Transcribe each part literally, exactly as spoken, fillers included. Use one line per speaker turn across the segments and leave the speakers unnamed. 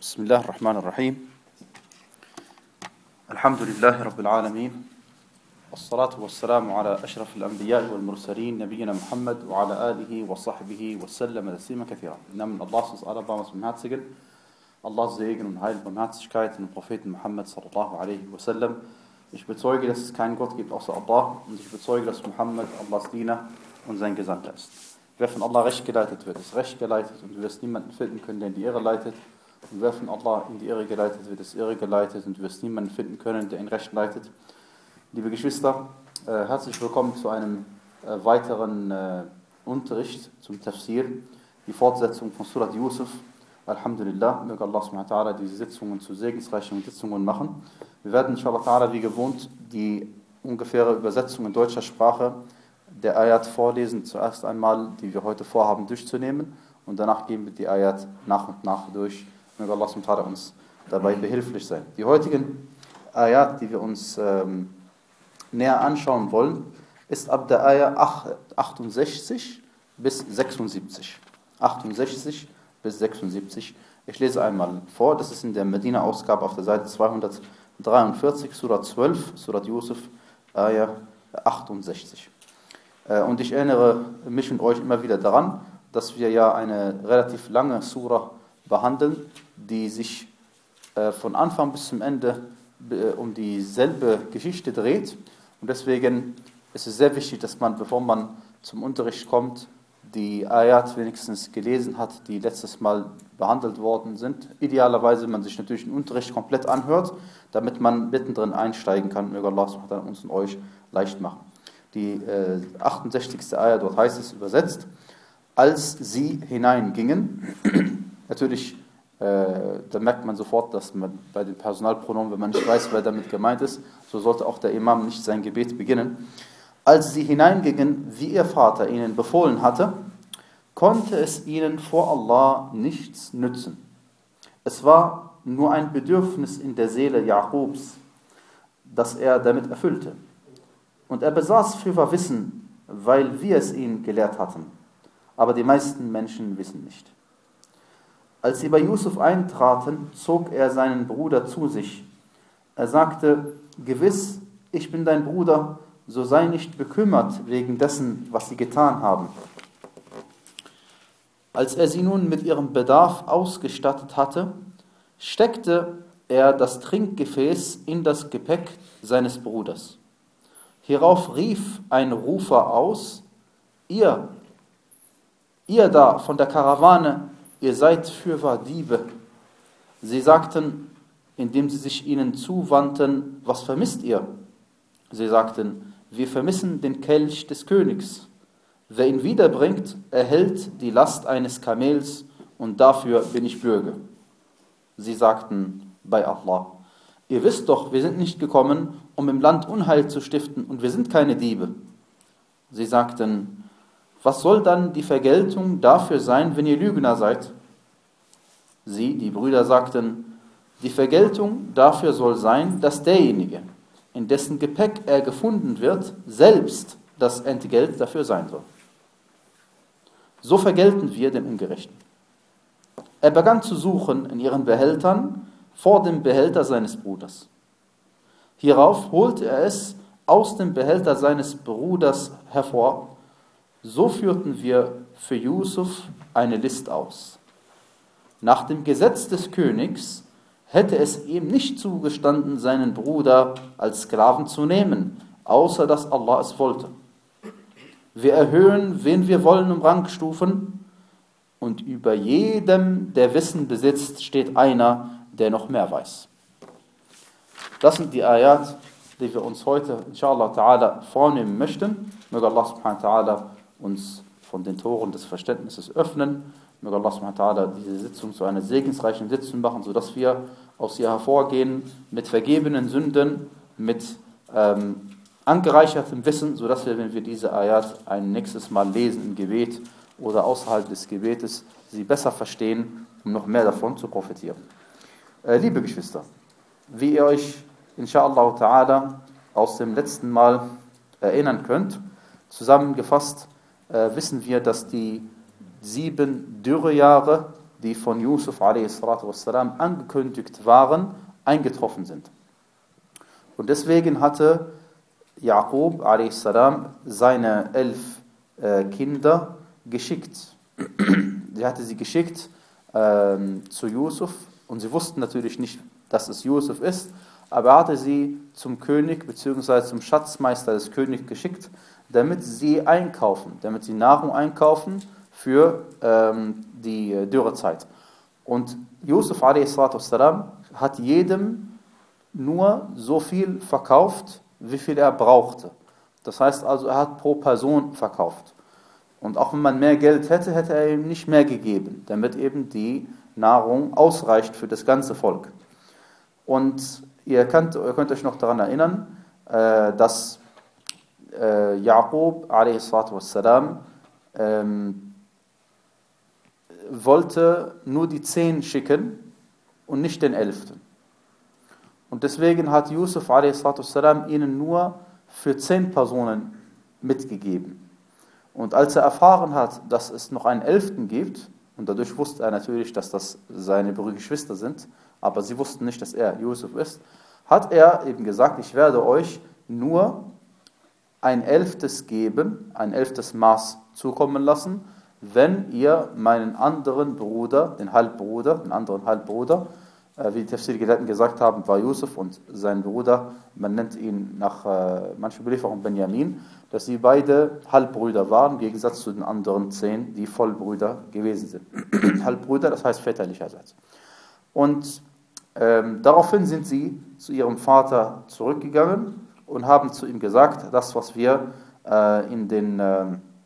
بسم الله الرحمن الرحيم الحمد لله رب العالمين والصلاة والسلام على أشرف الأنبياء والمرسلين نبينا Muhammad وعلى آله وصحبه وسلم تسليما كثيرا. Im Namen Allahs uns aller barmherzigen, Allahs Segen und Heil und Barmherzigkeit in den Propheten Muhammad sallallahu alaihi wasallam. Ich bezeuge, dass es keinen Gott gibt außer Allah und ich bezeuge, dass Muhammad Allahs Diener und sein Gesandter ist. Wer von Allah recht geleitet wird, ist recht geleitet und du wirst niemanden finden können, der in die Irre leitet. Und wer von Allah in die Irre geleitet wird, ist irre geleitet und du wirst niemanden finden können, der ihn recht leitet. Liebe Geschwister, äh, herzlich willkommen zu einem äh, weiteren äh, Unterricht zum Tafsir, die Fortsetzung von Surat Yusuf. Alhamdulillah, möge Allah subhanahu wa ta'ala diese Sitzungen zu segensreichen Sitzungen machen. Wir werden inshallah ta'ala wie gewohnt die ungefähre Übersetzung in deutscher Sprache der Ayat vorlesen, zuerst einmal, die wir heute vorhaben durchzunehmen, und danach gehen wir die Ayat nach und nach durch. Möge Allah subhanahu wa ta'ala uns dabei behilflich sein. Die heutigen Ayat, die wir uns ähm, näher anschauen wollen, ist ab der Ayat achtundsechzig bis sechsundsiebzig. achtundsechzig bis sechsundsiebzig. Ich lese einmal vor, das ist in der Medina-Ausgabe auf der Seite zweihundertdreiundvierzig, Surat zwölf, Surat Yusuf, Ayat achtundsechzig. Und ich erinnere mich und euch immer wieder daran, dass wir ja eine relativ lange Surah behandeln, die sich äh, von Anfang bis zum Ende äh, um dieselbe Geschichte dreht. Und deswegen ist es sehr wichtig, dass man, bevor man zum Unterricht kommt, die Ayat wenigstens gelesen hat, die letztes Mal behandelt worden sind. Idealerweise man sich natürlich den Unterricht komplett anhört, damit man mittendrin einsteigen kann. Möge Allah uns und euch leicht machen. Die äh, achtundsechzigste Ayat, dort heißt es übersetzt: Als sie hineingingen, natürlich, äh, da merkt man sofort, dass man bei den Personalpronomen, wenn man nicht weiß, wer damit gemeint ist, so sollte auch der Imam nicht sein Gebet beginnen. Als sie hineingingen, wie ihr Vater ihnen befohlen hatte, konnte es ihnen vor Allah nichts nützen. Es war nur ein Bedürfnis in der Seele Jakobs, das er damit erfüllte. Und er besaß fürwahr Wissen, weil wir es ihn gelehrt hatten. Aber die meisten Menschen wissen nicht. Als sie bei Yusuf eintraten, zog er seinen Bruder zu sich. Er sagte: Gewiss, ich bin dein Bruder, so sei nicht bekümmert wegen dessen, was sie getan haben. Als er sie nun mit ihrem Bedarf ausgestattet hatte, steckte er das Trinkgefäß in das Gepäck seines Bruders. Hierauf rief ein Rufer aus: Ihr, ihr da von der Karawane, ihr seid fürwahr Diebe. Sie sagten, indem sie sich ihnen zuwandten: Was vermisst ihr? Sie sagten: Wir vermissen den Kelch des Königs. Wer ihn wiederbringt, erhält die Last eines Kamels, und dafür bin ich Bürger. Sie sagten: Bei Allah, ihr wisst doch, wir sind nicht gekommen, um im Land Unheil zu stiften, und wir sind keine Diebe. Sie sagten: Was soll dann die Vergeltung dafür sein, wenn ihr Lügner seid? Sie, die Brüder, sagten: Die Vergeltung dafür soll sein, dass derjenige, in dessen Gepäck er gefunden wird, selbst das Entgelt dafür sein soll. So vergelten wir den Ungerechten. Er begann zu suchen in ihren Behältern vor dem Behälter seines Bruders. Hierauf holte er es aus dem Behälter seines Bruders hervor. So führten wir für Yusuf eine List aus. Nach dem Gesetz des Königs hätte es ihm nicht zugestanden, seinen Bruder als Sklaven zu nehmen, außer dass Allah es wollte. Wir erhöhen, wen wir wollen, um Rangstufen, und über jedem, der Wissen besitzt, steht einer, der noch mehr weiß. Das sind die Ayat, die wir uns heute, inshallah ta'ala, vornehmen möchten. Möge Allah subhanahu wa ta'ala uns von den Toren des Verständnisses öffnen. Möge Allah subhanahu wa ta'ala diese Sitzung zu einer segensreichen Sitzung machen, sodass wir aus ihr hervorgehen mit vergebenen Sünden, mit ähm, angereichertem Wissen, sodass wir, wenn wir diese Ayat ein nächstes Mal lesen im Gebet oder außerhalb des Gebetes, sie besser verstehen, um noch mehr davon zu profitieren. Äh, liebe Geschwister, wie ihr euch inshallah ta'ala aus dem letzten Mal erinnern könnt, zusammengefasst äh, wissen wir, dass die sieben Dürrejahre die von Yusuf a s. angekündigt waren, eingetroffen sind. Und deswegen hatte Jaqub a s. seine elf äh, Kinder geschickt. Er hatte sie geschickt ähm, zu Yusuf und sie wussten natürlich nicht, dass es Yusuf ist, aber er hatte sie zum König bzw. zum Schatzmeister des Königs geschickt, damit sie einkaufen, damit sie Nahrung einkaufen für ähm, die Dürrezeit. Und Yusuf a s. hat jedem nur so viel verkauft, wie viel er brauchte. Das heißt also, er hat pro Person verkauft. Und auch wenn man mehr Geld hätte, hätte er ihm nicht mehr gegeben, damit eben die Nahrung ausreicht für das ganze Volk. Und ihr könnt, ihr könnt euch noch daran erinnern, äh, dass äh, Jaqub a s. Ähm, wollte nur die zehn schicken und nicht den elften. Und deswegen hat Yusuf a s. ihnen nur für zehn Personen mitgegeben. Und als er erfahren hat, dass es noch einen elften gibt, und dadurch wusste er natürlich, dass das seine Geschwister sind, aber sie wussten nicht, dass er Yusuf ist, hat er eben gesagt, ich werde euch nur ein elftes geben, ein elftes Maß zukommen lassen, wenn ihr meinen anderen Bruder, den Halbbruder, den anderen Halbbruder, äh, wie die Tafsir-Gelehrten gesagt haben, war Yusuf und sein Bruder, man nennt ihn nach äh, manchen Überlieferungen Benjamin, dass sie beide Halbbrüder waren, im Gegensatz zu den anderen zehn, die Vollbrüder gewesen sind. Halbbrüder, das heißt väterlicherseits. Und ähm, daraufhin sind sie zu ihrem Vater zurückgegangen und haben zu ihm gesagt, das, was wir äh, in den äh,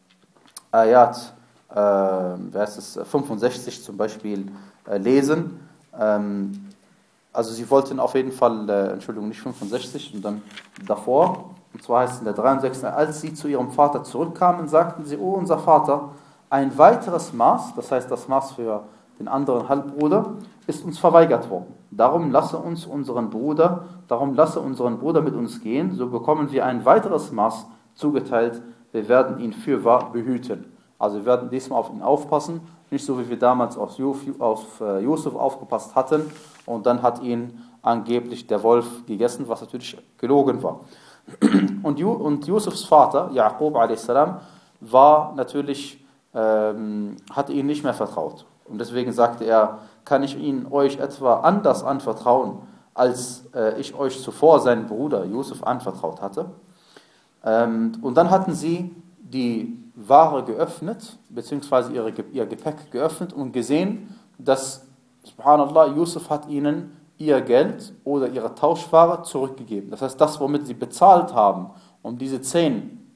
Ayat äh, heißt es, fünfundsechzig zum Beispiel äh, lesen. Ähm, also sie wollten auf jeden Fall, äh, Entschuldigung, nicht fünfundsechzig, sondern davor, und zwar heißt es in der dreiundsechzigsten als sie zu ihrem Vater zurückkamen, sagten sie, oh unser Vater, ein weiteres Maß, das heißt das Maß für den anderen Halbbruder, ist uns verweigert worden. Darum lasse uns unseren Bruder, darum lasse unseren Bruder mit uns gehen, so bekommen wir ein weiteres Maß zugeteilt, wir werden ihn fürwahr behüten. Also wir werden diesmal auf ihn aufpassen, nicht so wie wir damals auf Yusuf aufgepasst hatten und dann hat ihn angeblich der Wolf gegessen, was natürlich gelogen war. Und, Ju, und Yusufs Vater, Jaqub a s. war natürlich, ähm, hatte ihn nicht mehr vertraut. Und deswegen sagte er, kann ich ihn euch etwa anders anvertrauen, als äh, ich euch zuvor seinen Bruder Yusuf anvertraut hatte. Ähm, und dann hatten sie die Ware geöffnet, beziehungsweise ihre, ihr Gepäck geöffnet und gesehen, dass, subhanallah, Yusuf hat ihnen ihr Geld oder ihre Tauschware zurückgegeben. Das heißt, das, womit sie bezahlt haben, um diese zehn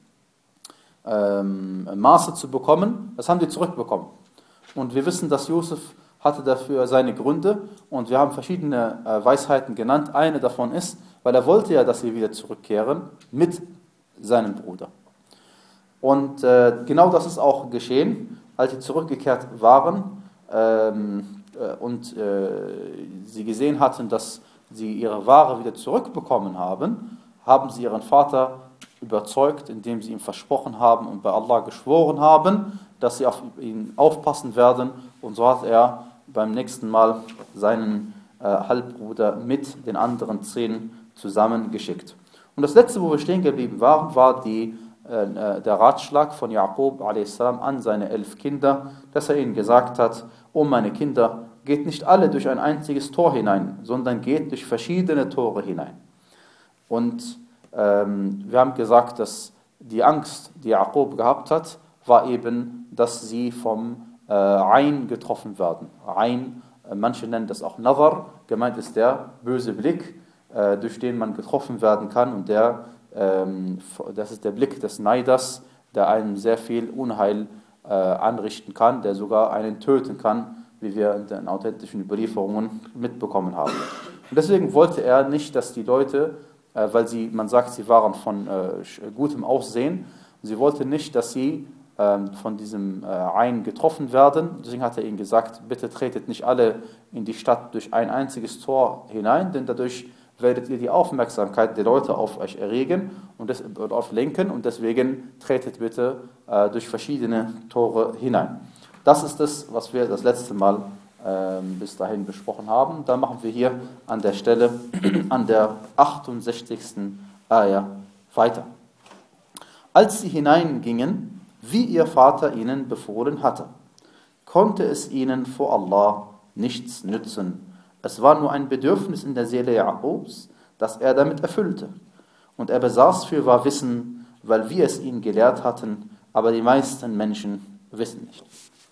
ähm, Maße zu bekommen, das haben sie zurückbekommen. Und wir wissen, dass Yusuf hatte dafür seine Gründe und wir haben verschiedene äh, Weisheiten genannt. Eine davon ist, weil er wollte ja, dass sie wieder zurückkehren mit seinem Bruder. Und äh, genau das ist auch geschehen, als sie zurückgekehrt waren ähm, äh, und äh, sie gesehen hatten, dass sie ihre Ware wieder zurückbekommen haben, haben sie ihren Vater überzeugt, indem sie ihm versprochen haben und bei Allah geschworen haben, dass sie auf ihn aufpassen werden. Und so hat er beim nächsten Mal seinen äh, Halbbruder mit den anderen zehn zusammengeschickt. Und das letzte, wo wir stehen geblieben waren, war die der Ratschlag von Jaqub a s. an seine elf Kinder, dass er ihnen gesagt hat, oh meine Kinder, geht nicht alle durch ein einziges Tor hinein, sondern geht durch verschiedene Tore hinein. Und ähm, wir haben gesagt, dass die Angst, die Jaqub gehabt hat, war eben, dass sie vom äh, Ain getroffen werden. Ain, äh, manche nennen das auch Nazar, gemeint ist der böse Blick, äh, durch den man getroffen werden kann und der das ist der Blick des Neiders, der einem sehr viel Unheil äh, anrichten kann, der sogar einen töten kann, wie wir in den authentischen Überlieferungen mitbekommen haben. Und deswegen wollte er nicht, dass die Leute, äh, weil sie, man sagt, sie waren von äh, gutem Aussehen, sie wollte nicht, dass sie äh, von diesem äh, Ain getroffen werden. Deswegen hat er ihnen gesagt, bitte tretet nicht alle in die Stadt durch ein einziges Tor hinein, denn dadurch werdet ihr die Aufmerksamkeit der Leute auf euch erregen und das, auf lenken und deswegen tretet bitte äh, durch verschiedene Tore hinein. Das ist das, was wir das letzte Mal ähm, bis dahin besprochen haben. Dann machen wir hier an der Stelle, an der achtundsechzigsten Ayah weiter. Als sie hineingingen, wie ihr Vater ihnen befohlen hatte, konnte es ihnen vor Allah nichts nützen. Es war nur ein Bedürfnis in der Seele Jakobs, das er damit erfüllte. Und er besaß fürwahr Wissen, weil wir es ihn gelehrt hatten, aber die meisten Menschen wissen nicht.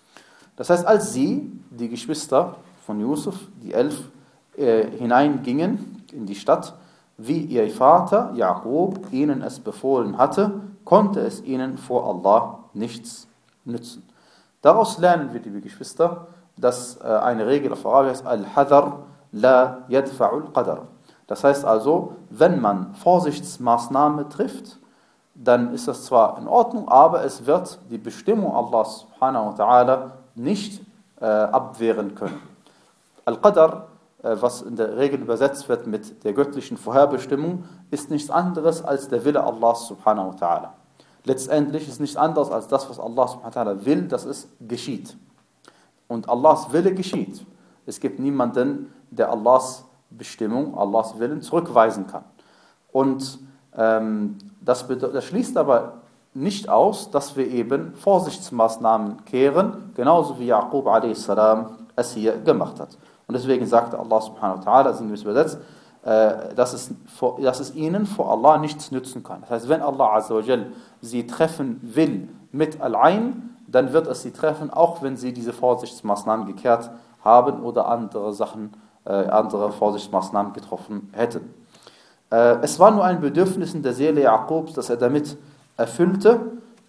Das heißt, als sie, die Geschwister von Yusuf, die elf, äh, hineingingen in die Stadt, wie ihr Vater Jakob ihnen es befohlen hatte, konnte es ihnen vor Allah nichts nützen. Daraus lernen wir, liebe Geschwister, dass äh, eine Regel auf Arabisch ist, Al-Hadar la yadfa'ul qadar. Das heißt also, wenn man Vorsichtsmaßnahmen trifft, dann ist das zwar in Ordnung, aber es wird die Bestimmung Allahs subhanahu wa ta'ala nicht äh, abwehren können. Al-Qadar, äh, was in der Regel übersetzt wird mit der göttlichen Vorherbestimmung, ist nichts anderes als der Wille Allahs subhanahu wa ta'ala. Letztendlich ist nichts anderes als das, was Allah subhanahu wa ta'ala will, dass es geschieht. Und Allahs Wille geschieht. Es gibt niemanden, der Allahs Bestimmung, Allahs Willen zurückweisen kann. Und ähm, das, das schließt aber nicht aus, dass wir eben Vorsichtsmaßnahmen kehren, genauso wie Jakob a s. es hier gemacht hat. Und deswegen sagte Allah subhanahu wa ta'ala, sinngemäß übersetzt, äh, dass, es vor, dass es ihnen vor Allah nichts nützen kann. Das heißt, wenn Allah azza wa jal sie treffen will mit Al-Ain, dann wird es sie treffen, auch wenn sie diese Vorsichtsmaßnahmen gekehrt haben oder andere Sachen, äh, andere Vorsichtsmaßnahmen getroffen hätten. Äh, es war nur ein Bedürfnis in der Seele Jakobs, das er damit erfüllte.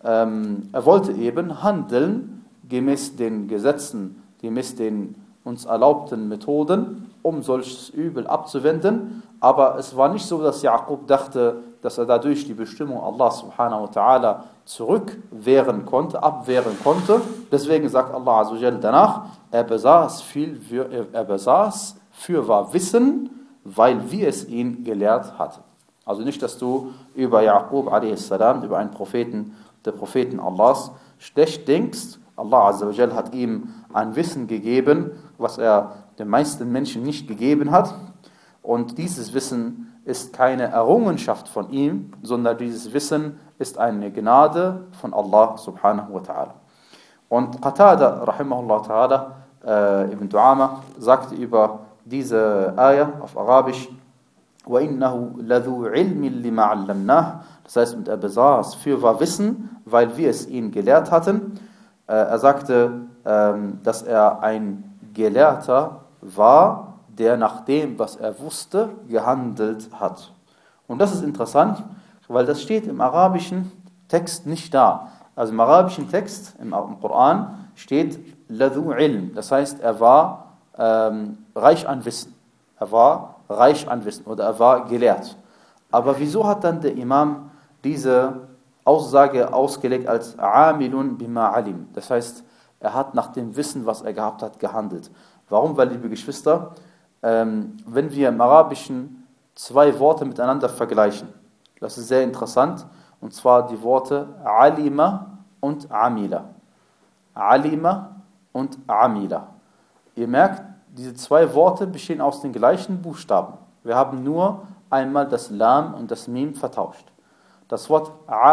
Ähm, er wollte eben handeln gemäß den Gesetzen, gemäß den uns erlaubten Methoden, um solches Übel abzuwenden. Aber es war nicht so, dass Jakob dachte, dass er dadurch die Bestimmung Allah subhanahu wa ta'ala zurückwehren konnte, abwehren konnte. Deswegen sagt Allah azza wa jalla danach, er besaß viel, er besaß fürwahr Wissen, weil wir es ihn gelehrt hatten. Also nicht, dass du über Jakob a s., über einen Propheten, der Propheten Allahs, schlecht denkst. Allah azza wa jalla hat ihm ein Wissen gegeben, was er den meisten Menschen nicht gegeben hat. Und dieses Wissen ist keine Errungenschaft von ihm, sondern dieses Wissen ist eine Gnade von Allah subhanahu wa ta'ala. Und Qatada, rahimahullah ta'ala, äh, Ibn Du'ama, sagte über diese Ayah auf Arabisch, وَإِنَّهُ لَذُو عِلْمٍ لِمَا عَلَّمْنَاهُ. Das heißt, und er besaß fürwahr Wissen, weil wir es ihn gelehrt hatten. Äh, er sagte, ähm, dass er ein Gelehrter war, der nach dem, was er wusste, gehandelt hat. Und das ist interessant, weil das steht im arabischen Text nicht da. Also im arabischen Text, im, im Koran, steht Ladhu Ilm. Das heißt, er war ähm, reich an Wissen. Er war reich an Wissen oder er war gelehrt. Aber wieso hat dann der Imam diese Aussage ausgelegt als Amilun bima alim? Das heißt, er hat nach dem Wissen, was er gehabt hat, gehandelt. Warum? Weil, liebe Geschwister, ähm, wenn wir im Arabischen zwei Worte miteinander vergleichen, das ist sehr interessant, und zwar die Worte Alima und Amila. Alima und Amila. Ihr merkt, diese zwei Worte bestehen aus den gleichen Buchstaben. Wir haben nur einmal das Lam und das Mim vertauscht. Das Wort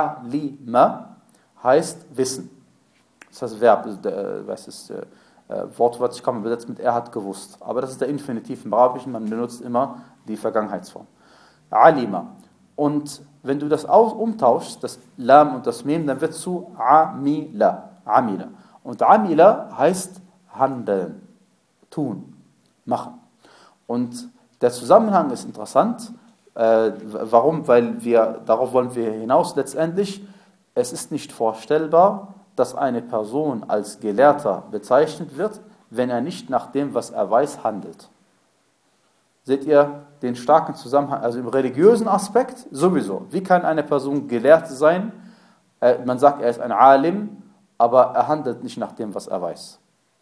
Alima heißt Wissen. Das heißt Verb, äh, was ist, äh, wortwörtlich kann man übersetzen mit er hat gewusst. Aber das ist der Infinitiv im Arabischen, man benutzt immer die Vergangenheitsform. Alima. Und wenn du das umtauschst, das Lam und das Mim, dann wird es zu Amila. Amila. Und Amila heißt handeln, tun, machen. Und der Zusammenhang ist interessant. Äh, warum? Weil wir, darauf wollen wir hinaus letztendlich, es ist nicht vorstellbar, dass eine Person als Gelehrter bezeichnet wird, wenn er nicht nach dem, was er weiß, handelt. Seht ihr den starken Zusammenhang, also im religiösen Aspekt sowieso. Wie kann eine Person gelehrt sein? Äh, man sagt, er ist ein Alim, aber er handelt nicht nach dem, was er weiß.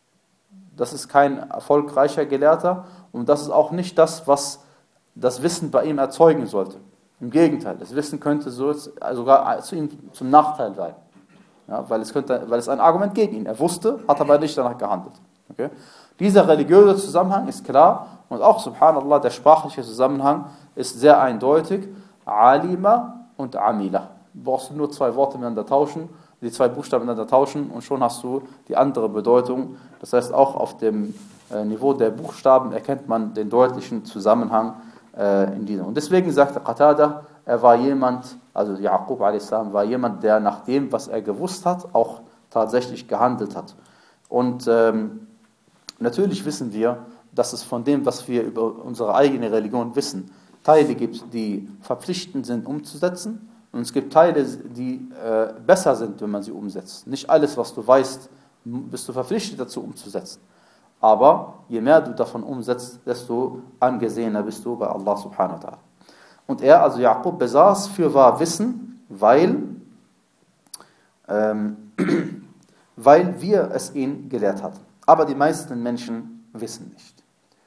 Das ist kein erfolgreicher Gelehrter und das ist auch nicht das, was das Wissen bei ihm erzeugen sollte. Im Gegenteil, das Wissen könnte so, sogar zu ihm zum Nachteil sein. Ja, weil, es könnte, weil es ein Argument gegen ihn. Er wusste, hat aber nicht danach gehandelt. Okay? Dieser religiöse Zusammenhang ist klar und auch, subhanallah, der sprachliche Zusammenhang ist sehr eindeutig. Alima und Amila. Du brauchst nur zwei Worte miteinander tauschen, die zwei Buchstaben miteinander tauschen und schon hast du die andere Bedeutung. Das heißt, auch auf dem äh, Niveau der Buchstaben erkennt man den deutlichen Zusammenhang äh, in diesem. Und deswegen sagte Qatada, er war jemand, also Yaqub a s. war jemand, der nach dem, was er gewusst hat, auch tatsächlich gehandelt hat. Und ähm, natürlich wissen wir, dass es von dem, was wir über unsere eigene Religion wissen, Teile gibt, die verpflichtend sind umzusetzen und es gibt Teile, die äh, besser sind, wenn man sie umsetzt. Nicht alles, was du weißt, bist du verpflichtet dazu umzusetzen. Aber je mehr du davon umsetzt, desto angesehener bist du bei Allah subhanahu wa ta'ala. Und er, also Yaqub, besaß fürwahr Wissen, weil, ähm, weil wir es ihn gelehrt hatten. Aber die meisten Menschen wissen nicht.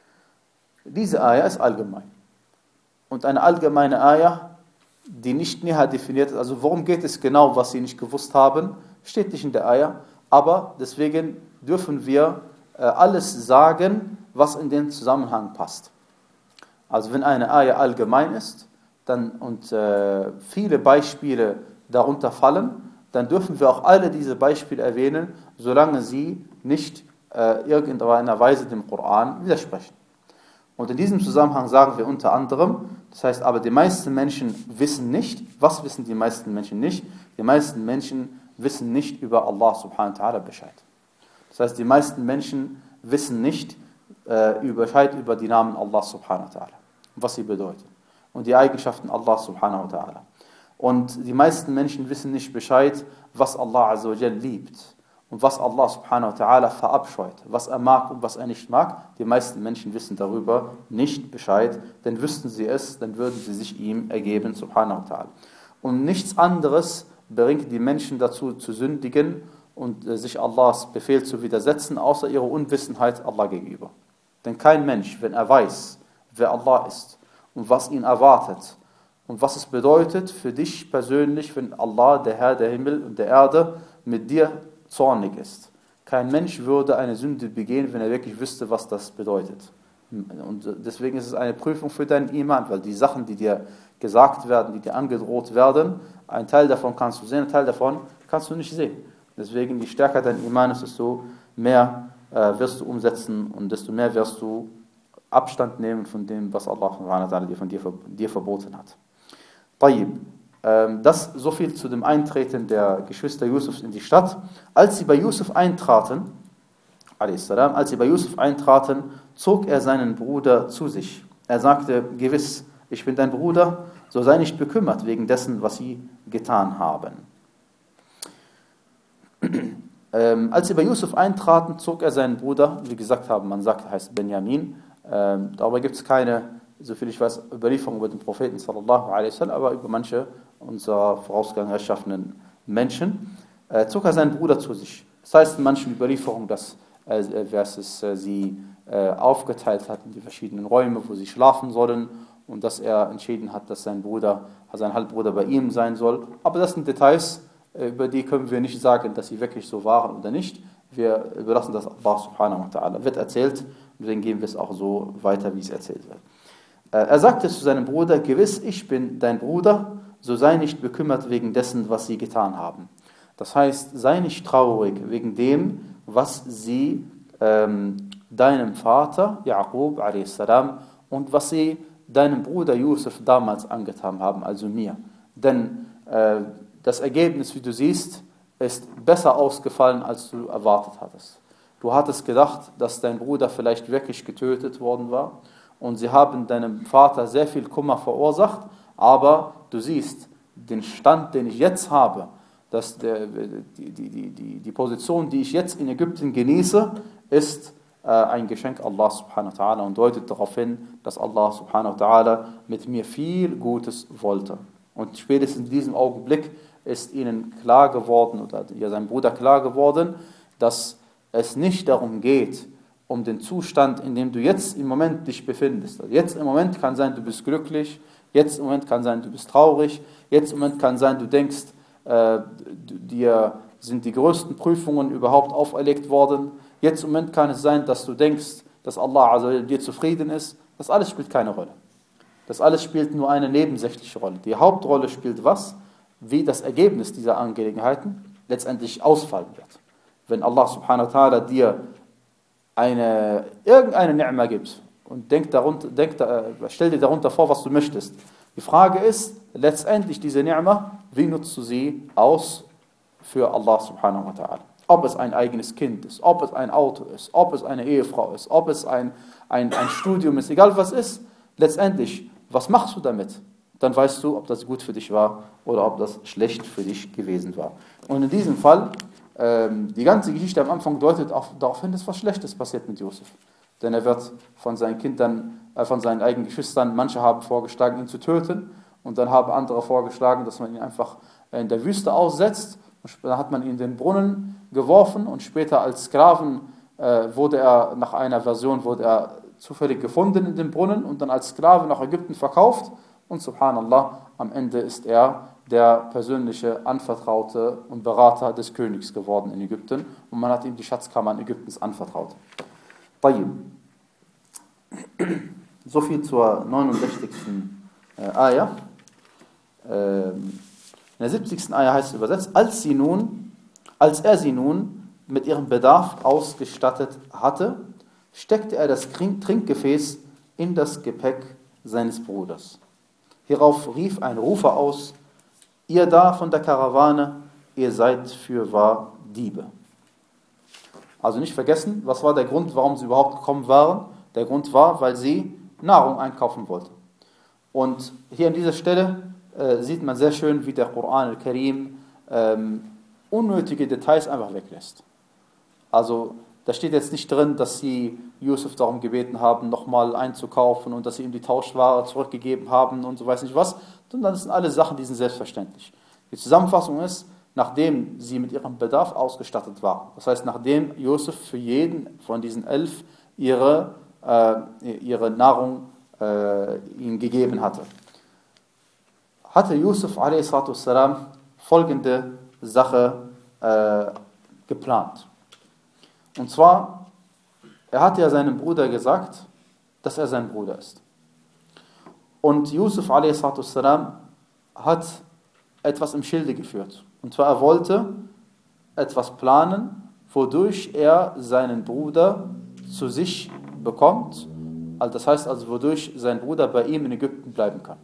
Diese Ayah ist allgemein. Und eine allgemeine Ayah, die nicht näher definiert ist, also worum geht es genau, was sie nicht gewusst haben, steht nicht in der Ayah. Aber deswegen dürfen wir äh, alles sagen, was in den Zusammenhang passt. Also wenn eine Ayah allgemein ist dann, und äh, viele Beispiele darunter fallen, dann dürfen wir auch alle diese Beispiele erwähnen, solange sie nicht äh, irgendeiner Weise dem Koran widersprechen. Und in diesem Zusammenhang sagen wir unter anderem, das heißt aber, die meisten Menschen wissen nicht. Was wissen die meisten Menschen nicht? Die meisten Menschen wissen nicht über Allah subhanahu wa ta'ala Bescheid. Das heißt, die meisten Menschen wissen nicht äh, Bescheid über die Namen Allah subhanahu wa ta'ala, was sie bedeuten. Und die Eigenschaften Allah subhanahu wa ta'ala. Und die meisten Menschen wissen nicht Bescheid, was Allah azza wa jal liebt. Und was Allah subhanahu wa ta'ala verabscheut, was er mag und was er nicht mag, die meisten Menschen wissen darüber nicht Bescheid, denn wüssten sie es, dann würden sie sich ihm ergeben, subhanahu wa ta'ala. Und nichts anderes bringt die Menschen dazu zu sündigen und äh, sich Allahs Befehl zu widersetzen, außer ihre Unwissenheit Allah gegenüber. Denn kein Mensch, wenn er weiß, wer Allah ist und was ihn erwartet und was es bedeutet für dich persönlich, wenn Allah, der Herr der Himmel und der Erde, mit dir zornig ist. Kein Mensch würde eine Sünde begehen, wenn er wirklich wüsste, was das bedeutet. Und deswegen ist es eine Prüfung für deinen Iman, weil die Sachen, die dir gesagt werden, die dir angedroht werden, ein Teil davon kannst du sehen, ein Teil davon kannst du nicht sehen. Deswegen, je stärker dein Iman ist, desto mehr äh, wirst du umsetzen und desto mehr wirst du Abstand nehmen von dem, was Allah dir von dir, dir verboten hat. Tayyib. Das so viel zu dem Eintreten der Geschwister Jusufs in die Stadt. Als sie bei Jusuf eintraten, als sie bei Jusuf eintraten, zog er seinen Bruder zu sich. Er sagte, gewiss, ich bin dein Bruder, so sei nicht bekümmert wegen dessen, was sie getan haben. ähm, als sie bei Jusuf eintraten, zog er seinen Bruder, wie gesagt haben, man sagt, er heißt Benjamin, ähm, darüber gibt es keine, soviel ich weiß, Überlieferung über den Propheten sallallahu alaihi wasallam, aber über manche unserer vorausgegangen rechtschaffenen Menschen, äh, zog er seinen Bruder zu sich. Das heißt in manchen Überlieferungen, dass äh, versus, äh, sie äh, aufgeteilt hat in die verschiedenen Räume, wo sie schlafen sollen und dass er entschieden hat, dass sein Bruder, sein Halbbruder bei ihm sein soll. Aber das sind Details, äh, über die können wir nicht sagen, dass sie wirklich so waren oder nicht. Wir überlassen das Allah subhanahu wa ta'ala. Wird erzählt, deswegen geben wir es auch so weiter, wie es erzählt wird. Äh, er sagte zu seinem Bruder, gewiss, ich bin dein Bruder, so sei nicht bekümmert wegen dessen, was sie getan haben. Das heißt, sei nicht traurig wegen dem, was sie ähm, deinem Vater, Yaqub a s. und was sie deinem Bruder Yusuf damals angetan haben, also mir. Denn äh, das Ergebnis, wie du siehst, ist besser ausgefallen, als du erwartet hattest. Du hattest gedacht, dass dein Bruder vielleicht wirklich getötet worden war und sie haben deinem Vater sehr viel Kummer verursacht, aber du siehst, den Stand, den ich jetzt habe, dass der, die, die, die, die Position, die ich jetzt in Ägypten genieße, ist äh, ein Geschenk Allah subhanahu wa ta'ala und deutet darauf hin, dass Allah subhanahu wa ta'ala mit mir viel Gutes wollte. Und spätestens in diesem Augenblick ist ihnen klar geworden, oder ja, sein Bruder klar geworden, dass es nicht darum geht, um den Zustand, in dem du jetzt im Moment dich befindest. Also jetzt im Moment kann sein, du bist glücklich, jetzt im Moment kann sein, du bist traurig, jetzt im Moment kann sein, du denkst, äh, dir sind die größten Prüfungen überhaupt auferlegt worden, Jetzt im Moment kann es sein, dass du denkst, dass Allah also dir zufrieden ist. Das alles spielt keine Rolle. Das alles spielt nur eine nebensächliche Rolle. Die Hauptrolle spielt was? Wie das Ergebnis dieser Angelegenheiten letztendlich ausfallen wird. Wenn Allah subhanahu wa ta'ala dir eine, irgendeine Ni'ma gibt und denk darunter, denk, äh, stell dir darunter vor, was du möchtest. Die Frage ist, letztendlich diese Ni'ma, wie nutzt du sie aus für Allah subhanahu wa ta'ala? Ob es ein eigenes Kind ist, ob es ein Auto ist, ob es eine Ehefrau ist, ob es ein, ein, ein Studium ist, egal was ist, letztendlich, was machst du damit? Dann weißt du, ob das gut für dich war oder ob das schlecht für dich gewesen war. Und in diesem Fall, ähm, die ganze Geschichte am Anfang deutet auf, darauf hin, dass was Schlechtes passiert mit Josef. Denn er wird von seinen Kindern, äh, von seinen eigenen Geschwistern, manche haben vorgeschlagen, ihn zu töten, und dann haben andere vorgeschlagen, dass man ihn einfach in der Wüste aussetzt. Dann hat man ihn in den Brunnen geworfen und später als Sklaven äh, wurde er, nach einer Version, wurde er zufällig gefunden in dem Brunnen und dann als Sklave nach Ägypten verkauft. Und subhanallah, am Ende ist er der persönliche Anvertraute und Berater des Königs geworden in Ägypten. Und man hat ihm die Schatzkammern Ägyptens anvertraut. Tayyib. So viel zur neunundsechzigsten Äh, Ayah. Ähm, in der siebzigsten Ayah heißt es übersetzt, als sie nun, als er sie nun mit ihrem Bedarf ausgestattet hatte, steckte er das Trinkgefäß in das Gepäck seines Bruders. Hierauf rief ein Rufer aus, ihr da von der Karawane, ihr seid fürwahr Diebe. Also nicht vergessen, was war der Grund, warum sie überhaupt gekommen waren? Der Grund war, weil sie Nahrung einkaufen wollten. Und hier an dieser Stelle äh, sieht man sehr schön, wie der Koran al-Karim ähm, unnötige Details einfach weglässt. Also da steht jetzt nicht drin, dass sie Yusuf darum gebeten haben, nochmal einzukaufen und dass sie ihm die Tauschware zurückgegeben haben und so weiß nicht was, sondern das sind alle Sachen, die sind selbstverständlich. Die Zusammenfassung ist, nachdem sie mit ihrem Bedarf ausgestattet waren, das heißt, nachdem Yusuf für jeden von diesen elf ihre, äh, ihre Nahrung äh, ihnen gegeben hatte, hatte Yusuf a s. folgende Sache äh, geplant. Und zwar, er hatte ja seinem Bruder gesagt, dass er sein Bruder ist. Und Yusuf a s. hat etwas im Schilde geführt. Und zwar, er wollte etwas planen, wodurch er seinen Bruder zu sich bekommt. Also das heißt also, wodurch sein Bruder bei ihm in Ägypten bleiben kann.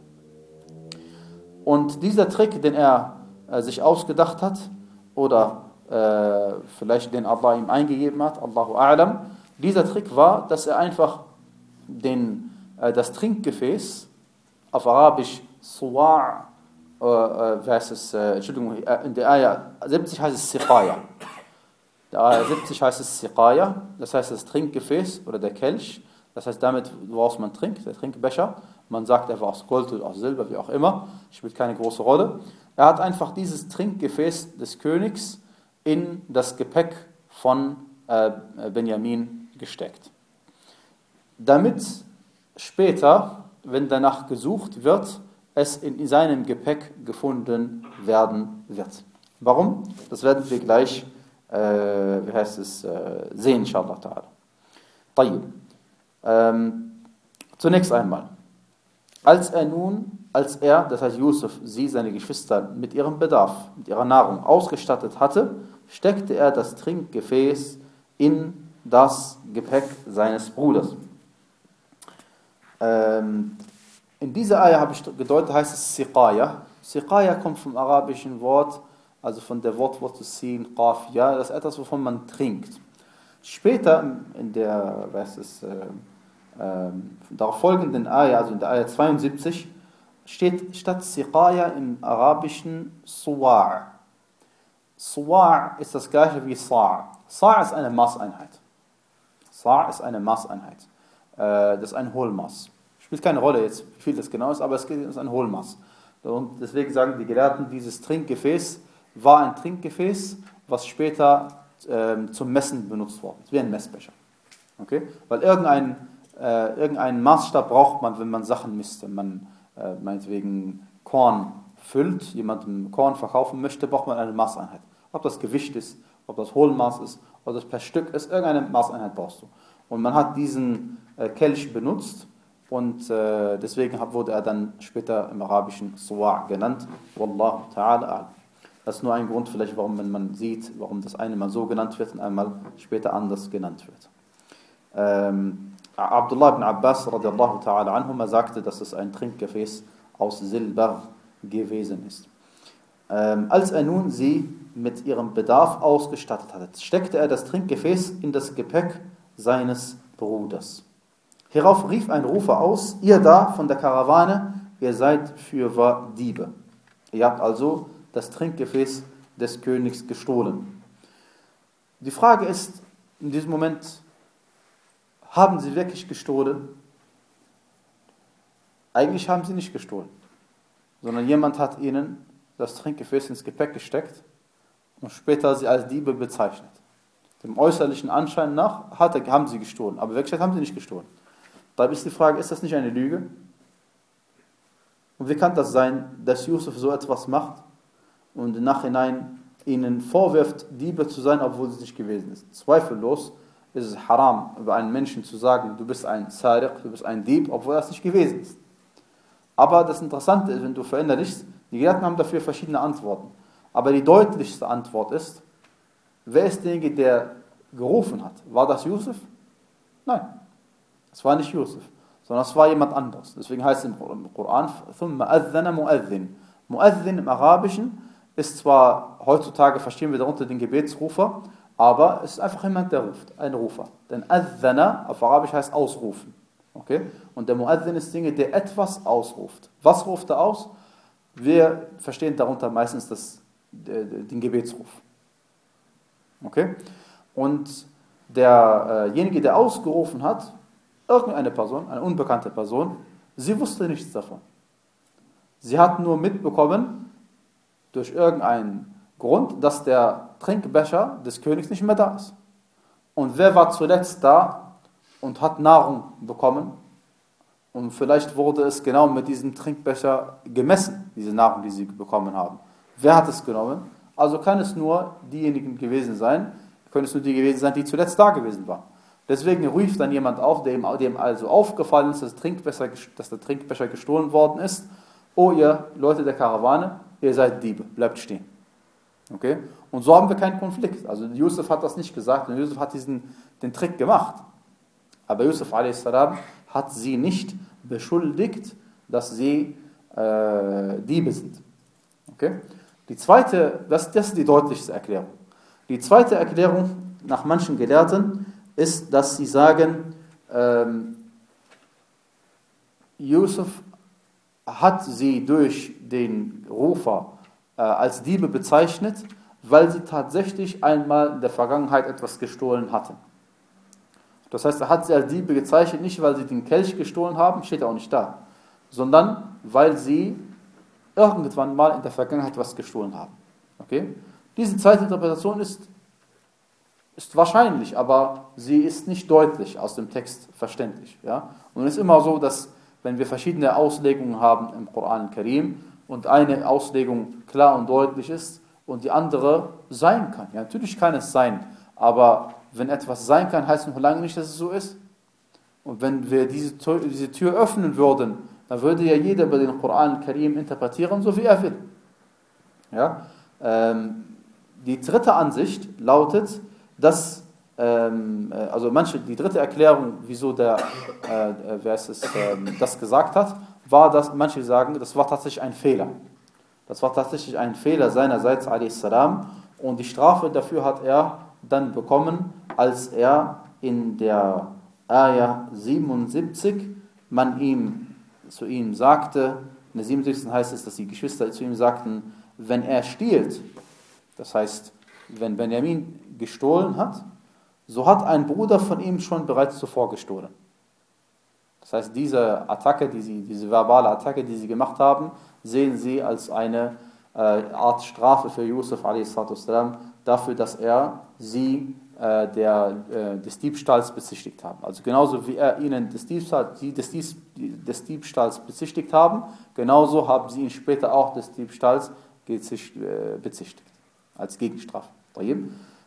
Und dieser Trick, den er äh, sich ausgedacht hat, oder äh, vielleicht den Allah ihm eingegeben hat, Allahu A'lam, dieser Trick war, dass er einfach den, äh, das Trinkgefäß, auf Arabisch Suwa', äh, äh, heißt es, äh, Entschuldigung, in der Ayah siebzig heißt es Siqaya. Der Ayah siebzig heißt es Siqaya, das heißt das Trinkgefäß oder der Kelch, das heißt damit, woraus man trinkt, der Trinkbecher. Man sagt, er war aus Gold oder aus Silber, wie auch immer, spielt keine große Rolle. Er hat einfach dieses Trinkgefäß des Königs in das Gepäck von äh, Benjamin gesteckt. Damit später, wenn danach gesucht wird, es in seinem Gepäck gefunden werden wird. Warum? Das werden wir gleich, äh, wie heißt es, äh, sehen, inshallah ta'ala. Tayyib. Ähm, zunächst einmal, als er nun, als er, das heißt Yusuf, sie, seine Geschwister, mit ihrem Bedarf, mit ihrer Nahrung ausgestattet hatte, steckte er das Trinkgefäß in das Gepäck seines Bruders. Ähm, in dieser Ayah habe ich gedeutet, heißt es Siqaya. Siqaya kommt vom arabischen Wort, also von der Wortwurzel Sin, Qaf, ja, das ist etwas, wovon man trinkt. Später in der, was ist, äh, äh, darauf folgenden Ayah, also in der Ayah zweiundsiebzig, steht statt Siqaya im arabischen Suwa'. Suwa' ist das gleiche wie Sa'. Sa' ist eine Maßeinheit. Sa' ist eine Maßeinheit. Äh, das ist ein Hohlmaß. Spielt keine Rolle jetzt, wie viel das genau ist, aber es ist ein Hohlmaß. Und deswegen sagen die Gelehrten, dieses Trinkgefäß war ein Trinkgefäß, was später äh, zum Messen benutzt worden ist, wie ein Messbecher. Okay? Weil irgendein, äh, irgendeinen Maßstab braucht man, wenn man Sachen misst. Wenn man äh, meinetwegen Korn füllt, jemandem Korn verkaufen möchte, braucht man eine Maßeinheit. Ob das Gewicht ist ob das Hohlmaß ist, ob das per Stück ist, irgendeine Maßeinheit brauchst du. Und man hat diesen äh, Kelch benutzt und äh, deswegen wurde er dann später im Arabischen Suwa' genannt. Wallahu ta'ala a'lam. Das ist nur ein Grund vielleicht, warum man, man sieht, warum das eine mal so genannt wird und einmal später anders genannt wird. Ähm, Abdullah ibn Abbas radiallahu ta'ala anhuma sagte, dass es ein Trinkgefäß aus Silber gewesen ist. Ähm, als er nun sie mit ihrem Bedarf ausgestattet hatte, steckte er das Trinkgefäß in das Gepäck seines Bruders. Hierauf rief ein Rufer aus: Ihr da von der Karawane, ihr seid fürwahr Diebe. Ihr habt also das Trinkgefäß des Königs gestohlen. Die Frage ist in diesem Moment, haben sie wirklich gestohlen? Eigentlich haben sie nicht gestohlen, sondern jemand hat ihnen das Trinkgefäß ins Gepäck gesteckt und später sie als Diebe bezeichnet. Dem äußerlichen Anschein nach hat, haben sie gestohlen, aber in Wirklichkeit haben sie nicht gestohlen. Da ist die Frage, ist das nicht eine Lüge? Und wie kann das sein, dass Yusuf so etwas macht und im Nachhinein ihnen vorwirft, Diebe zu sein, obwohl sie es nicht gewesen ist? Zweifellos ist es haram, über einen Menschen zu sagen, du bist ein Sariq, du bist ein Dieb, obwohl das nicht gewesen ist. Aber das Interessante ist, wenn du verinnerlichst, die Gelehrten haben dafür verschiedene Antworten. Aber die deutlichste Antwort ist, wer ist derjenige, der gerufen hat? War das Yusuf? Nein, es war nicht Yusuf, sondern es war jemand anderes. Deswegen heißt es im Koran, ثُمَّ أَذَّنَ مُؤَذِّنٌ. Mu'adhin im Arabischen ist zwar, heutzutage verstehen wir darunter den Gebetsrufer, aber es ist einfach jemand, der ruft, ein Rufer. Denn Adhana auf Arabisch heißt ausrufen. Okay? Und der Mu'adhin ist derjenige, der etwas ausruft. Was ruft er aus? Wir verstehen darunter meistens das, den Gebetsruf. Okay? Und derjenige, der ausgerufen hat, irgendeine Person, eine unbekannte Person, sie wusste nichts davon. Sie hat nur mitbekommen, durch irgendeinen Grund, dass der Trinkbecher des Königs nicht mehr da ist. Und wer war zuletzt da und hat Nahrung bekommen? Und vielleicht wurde es genau mit diesem Trinkbecher gemessen, diese Nahrung, die sie bekommen haben. Wer hat es genommen? Also kann es nur diejenigen gewesen sein, können es nur die gewesen sein, die zuletzt da gewesen waren. Deswegen rief dann jemand auf, dem, dem also aufgefallen ist, dass, Trinkbecher, dass der Trinkbecher gestohlen worden ist. Oh ihr Leute der Karawane, ihr seid Diebe, bleibt stehen. Okay? Und so haben wir keinen Konflikt. Also Yusuf hat das nicht gesagt, und Yusuf hat diesen, den Trick gemacht. Aber Yusuf a s. hat sie nicht beschuldigt, dass sie äh, Diebe sind. Okay? Die zweite, das, das ist die deutlichste Erklärung. Die zweite Erklärung nach manchen Gelehrten ist, dass sie sagen, ähm, Yusuf hat sie durch den Rufer äh, als Diebe bezeichnet, weil sie tatsächlich einmal in der Vergangenheit etwas gestohlen hatten. Das heißt, er hat sie als Diebe gezeichnet, nicht weil sie den Kelch gestohlen haben, steht auch nicht da, sondern weil sie irgendwann mal in der Vergangenheit etwas gestohlen haben. Okay? Diese zweite Interpretation ist, ist wahrscheinlich, aber sie ist nicht deutlich aus dem Text verständlich. Ja? Und es ist immer so, dass wenn wir verschiedene Auslegungen haben im Koran Karim und eine Auslegung klar und deutlich ist und die andere sein kann. Ja, natürlich kann es sein, aber wenn etwas sein kann, heißt noch lange nicht, dass es so ist. Und wenn wir diese Tür, diese Tür öffnen würden, dann würde ja jeder über den Koran Karim interpretieren, so wie er will. Ja? Ähm, die dritte Ansicht lautet, dass Ähm, also manche, die dritte Erklärung, wieso der, äh, wer es, äh, das gesagt hat, war, dass manche sagen, das war tatsächlich ein Fehler. Das war tatsächlich ein Fehler seinerseits, a s. Und die Strafe dafür hat er dann bekommen, als er in der Ayah siebenundsiebzig man ihm zu ihm sagte, in der siebenundsiebzigsten heißt es, dass die Geschwister zu ihm sagten, wenn er stiehlt, das heißt, wenn Benjamin gestohlen hat, so hat ein Bruder von ihm schon bereits zuvor gestohlen. Das heißt, diese Attacke, die sie, diese verbale Attacke, die sie gemacht haben, sehen sie als eine äh, Art Strafe für Yusuf a s. dafür, dass er sie äh, der, äh, des Diebstahls bezichtigt haben. Also genauso wie er ihnen des Diebstahls, die des, Diebs, des Diebstahls bezichtigt haben, genauso haben sie ihn später auch des Diebstahls bezichtigt, als Gegenstrafe.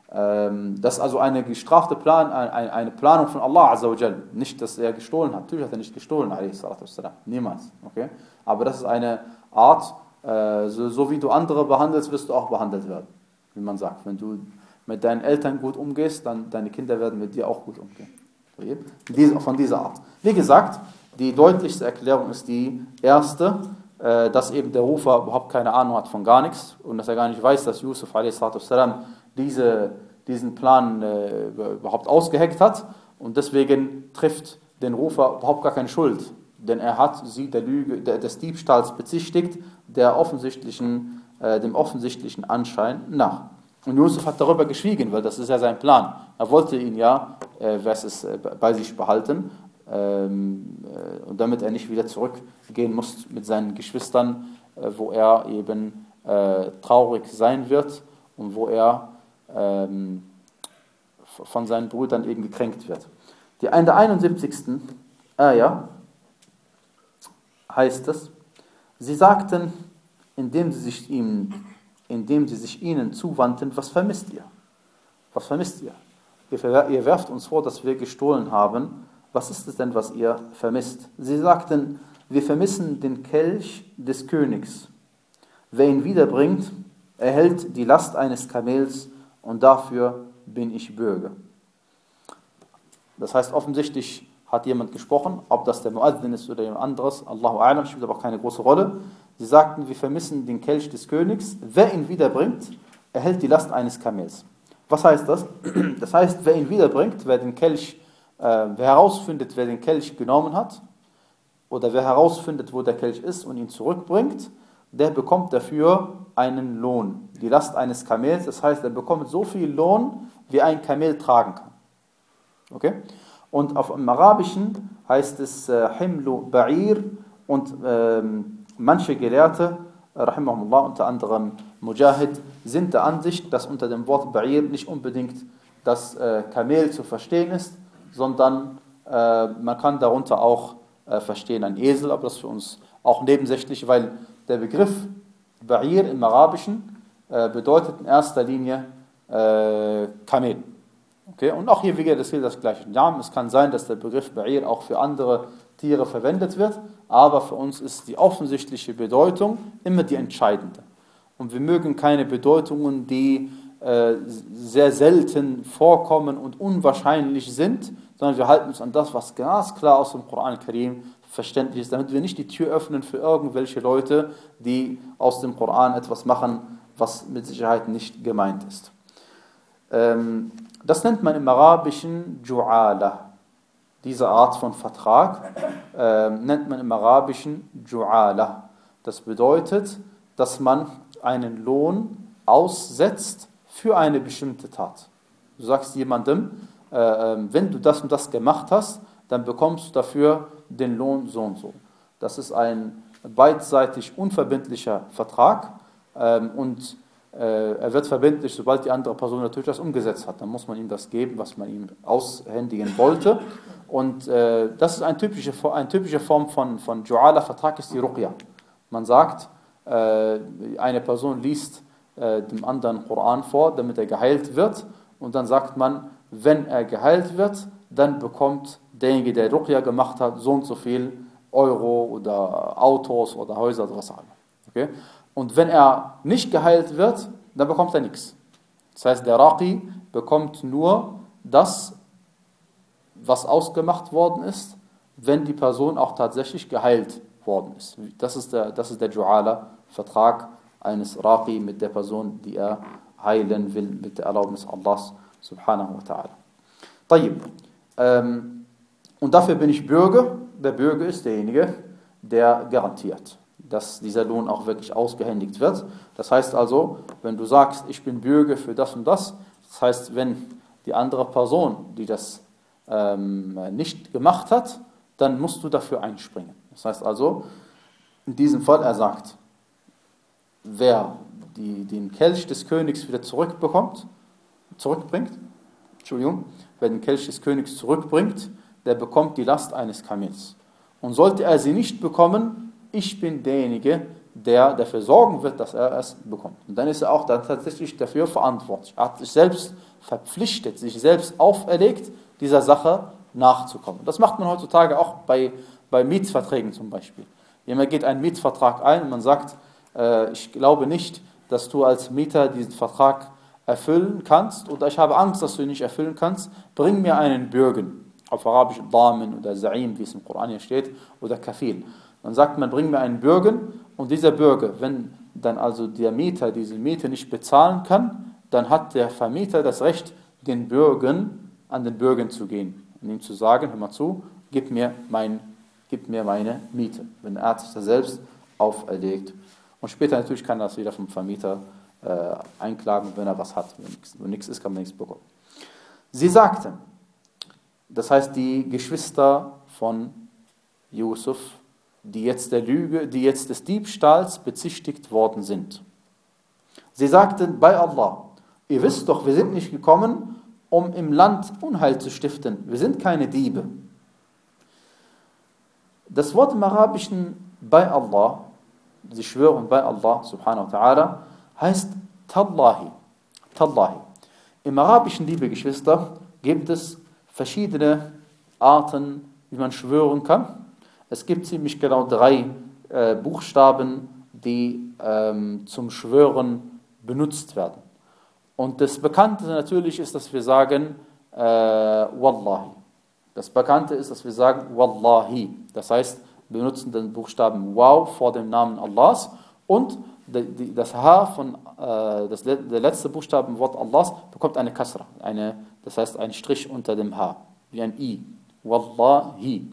Ähm, das ist also eine gestrafte Plan, eine, eine Planung von Allah Azza wa Jal. Nicht, dass er gestohlen hat. Natürlich hat er nicht gestohlen, alaihi salatu wassalam. Niemals. Okay? Aber das ist eine Art, äh, so, so wie du andere behandelst, wirst du auch behandelt werden. Wie man sagt. Wenn du mit deinen Eltern gut umgehst, dann deine Kinder werden mit dir auch gut umgehen. Diese, von dieser Art. Wie gesagt, die deutlichste Erklärung ist die erste, äh, dass eben der Rufer überhaupt keine Ahnung hat von gar nichts und dass er gar nicht weiß, dass Yusuf a s. diese, diesen Plan äh, überhaupt ausgeheckt hat und deswegen trifft den Rufer überhaupt gar keine Schuld, denn er hat sie der Lüge, der, des Diebstahls bezichtigt, der offensichtlichen, äh, dem offensichtlichen Anschein nach. Und Yusuf hat darüber geschwiegen, weil das ist ja sein Plan. Er wollte ihn ja äh, es, äh, bei sich behalten, ähm, äh, und damit er nicht wieder zurückgehen muss mit seinen Geschwistern, äh, wo er eben äh, traurig sein wird und wo er ähm, von seinen Brüdern eben gekränkt wird. Die, in der einundsiebzigsten Ayah heißt es, sie sagten, indem sie sich ihm indem sie sich ihnen zuwandten, was vermisst ihr? Was vermisst ihr? Ihr, ihr werft uns vor, dass wir gestohlen haben. Was ist es denn, was ihr vermisst? Sie sagten, wir vermissen den Kelch des Königs. Wer ihn wiederbringt, erhält die Last eines Kamels und dafür bin ich Bürger. Das heißt, offensichtlich hat jemand gesprochen, ob das der Muaddin ist oder jemand anderes, Allahu A'lam, spielt aber auch keine große Rolle. Sie sagten, wir vermissen den Kelch des Königs. Wer ihn wiederbringt, erhält die Last eines Kamels. Was heißt das? Das heißt, wer ihn wiederbringt, wer den Kelch, äh, wer herausfindet, wer den Kelch genommen hat, oder wer herausfindet, wo der Kelch ist und ihn zurückbringt, der bekommt dafür einen Lohn. Die Last eines Kamels, das heißt, er bekommt so viel Lohn, wie ein Kamel tragen kann. Okay? Und auf dem Arabischen heißt es äh, Himlu Ba'ir und ähm, manche Gelehrte, rahimahumullah, unter anderem Mujahid, sind der Ansicht, dass unter dem Wort Ba'ir nicht unbedingt das äh, Kamel zu verstehen ist, sondern äh, man kann darunter auch äh, verstehen ein Esel, aber das ist für uns auch nebensächlich, weil der Begriff Ba'ir im Arabischen äh, bedeutet in erster Linie äh, Kamel. Okay? Und auch hier wieder das gilt das gleiche. Ja, es kann sein, dass der Begriff Ba'ir auch für andere Tiere verwendet wird, aber für uns ist die offensichtliche Bedeutung immer die entscheidende. Und wir mögen keine Bedeutungen, die äh, sehr selten vorkommen und unwahrscheinlich sind, sondern wir halten uns an das, was ganz klar aus dem Koran Karim verständlich ist, damit wir nicht die Tür öffnen für irgendwelche Leute, die aus dem Koran etwas machen, was mit Sicherheit nicht gemeint ist. Ähm, das nennt man im Arabischen Ju'ala. Diese Art von Vertrag äh, nennt man im Arabischen Ju'ala. Das bedeutet, dass man einen Lohn aussetzt für eine bestimmte Tat. Du sagst jemandem, äh, wenn du das und das gemacht hast, dann bekommst du dafür den Lohn so und so. Das ist ein beidseitig unverbindlicher Vertrag äh, und äh, er wird verbindlich, sobald die andere Person natürlich das umgesetzt hat. Dann muss man ihm das geben, was man ihm aushändigen wollte. Und äh, das ist eine typische, eine typische Form von, von Ju'ala-Vertrag, ist die Ruqya. Man sagt, äh, eine Person liest äh, dem anderen Koran vor, damit er geheilt wird. Und dann sagt man, wenn er geheilt wird, dann bekommt derjenige, der Ruqya gemacht hat, so und so viel Euro oder Autos oder Häuser oder was auch immer. Okay? Und wenn er nicht geheilt wird, dann bekommt er nichts. Das heißt, der Raqi bekommt nur das, was ausgemacht worden ist, wenn die Person auch tatsächlich geheilt worden ist. Das ist der, das ist der Ju'ala-Vertrag eines Raqi mit der Person, die er heilen will, mit der Erlaubnis Allahs subhanahu wa ta'ala. Tayyib. Ähm, und dafür bin ich Bürger. Der Bürger ist derjenige, der garantiert, dass dieser Lohn auch wirklich ausgehändigt wird. Das heißt also, wenn du sagst, ich bin Bürger für das und das, das heißt, wenn die andere Person, die das ähm, nicht gemacht hat, dann musst du dafür einspringen. Das heißt also, in diesem Fall, er sagt, wer die, den Kelch des Königs wieder zurückbekommt, zurückbringt, Entschuldigung, wer den Kelch des Königs zurückbringt, der bekommt die Last eines Kamels. Und sollte er sie nicht bekommen, ich bin derjenige, der dafür sorgen wird, dass er es bekommt. Und dann ist er auch dann tatsächlich dafür verantwortlich. Er hat sich selbst verpflichtet, sich selbst auferlegt, dieser Sache nachzukommen. Das macht man heutzutage auch bei, bei Mietverträgen zum Beispiel. Jemand geht einen Mietvertrag ein und man sagt, äh, ich glaube nicht, dass du als Mieter diesen Vertrag erfüllen kannst oder ich habe Angst, dass du ihn nicht erfüllen kannst, bring mir einen Bürgen. Auf Arabisch Damin oder Za'im, wie es im Koran hier steht, oder Kafil. Dann sagt man, bring mir einen Bürgen und dieser Bürger, wenn dann also der Mieter diese Miete nicht bezahlen kann, dann hat der Vermieter das Recht, den Bürgen an den Bürgen zu gehen und ihm zu sagen, hör mal zu, gib mir, mein, gib mir meine Miete, wenn er sich das selbst auferlegt. Und später natürlich kann das wieder vom Vermieter äh, einklagen, wenn er was hat. Wenn nichts ist, kann man nichts bekommen. Sie sagten, das heißt die Geschwister von Yusuf, die jetzt der Lüge, die jetzt des Diebstahls bezichtigt worden sind. Sie sagten, bei Allah, ihr wisst doch, wir sind nicht gekommen, um im Land Unheil zu stiften. Wir sind keine Diebe. Das Wort im Arabischen bei Allah, sie schwören bei Allah subhanahu wa ta'ala, heißt Tallahi. Tallahi. Im Arabischen, liebe Geschwister, gibt es verschiedene Arten, wie man schwören kann. Es gibt ziemlich genau drei äh, Buchstaben, die ähm, zum Schwören benutzt werden. Und das Bekannte natürlich ist, dass wir sagen äh, Wallahi. Das Bekannte ist, dass wir sagen Wallahi. Das heißt, wir benutzen den Buchstaben Waw vor dem Namen Allahs und das H von äh, das, der letzte Buchstabe im Wort Allahs bekommt eine Kasra, eine, das heißt ein Strich unter dem H, wie ein I. Wallahi.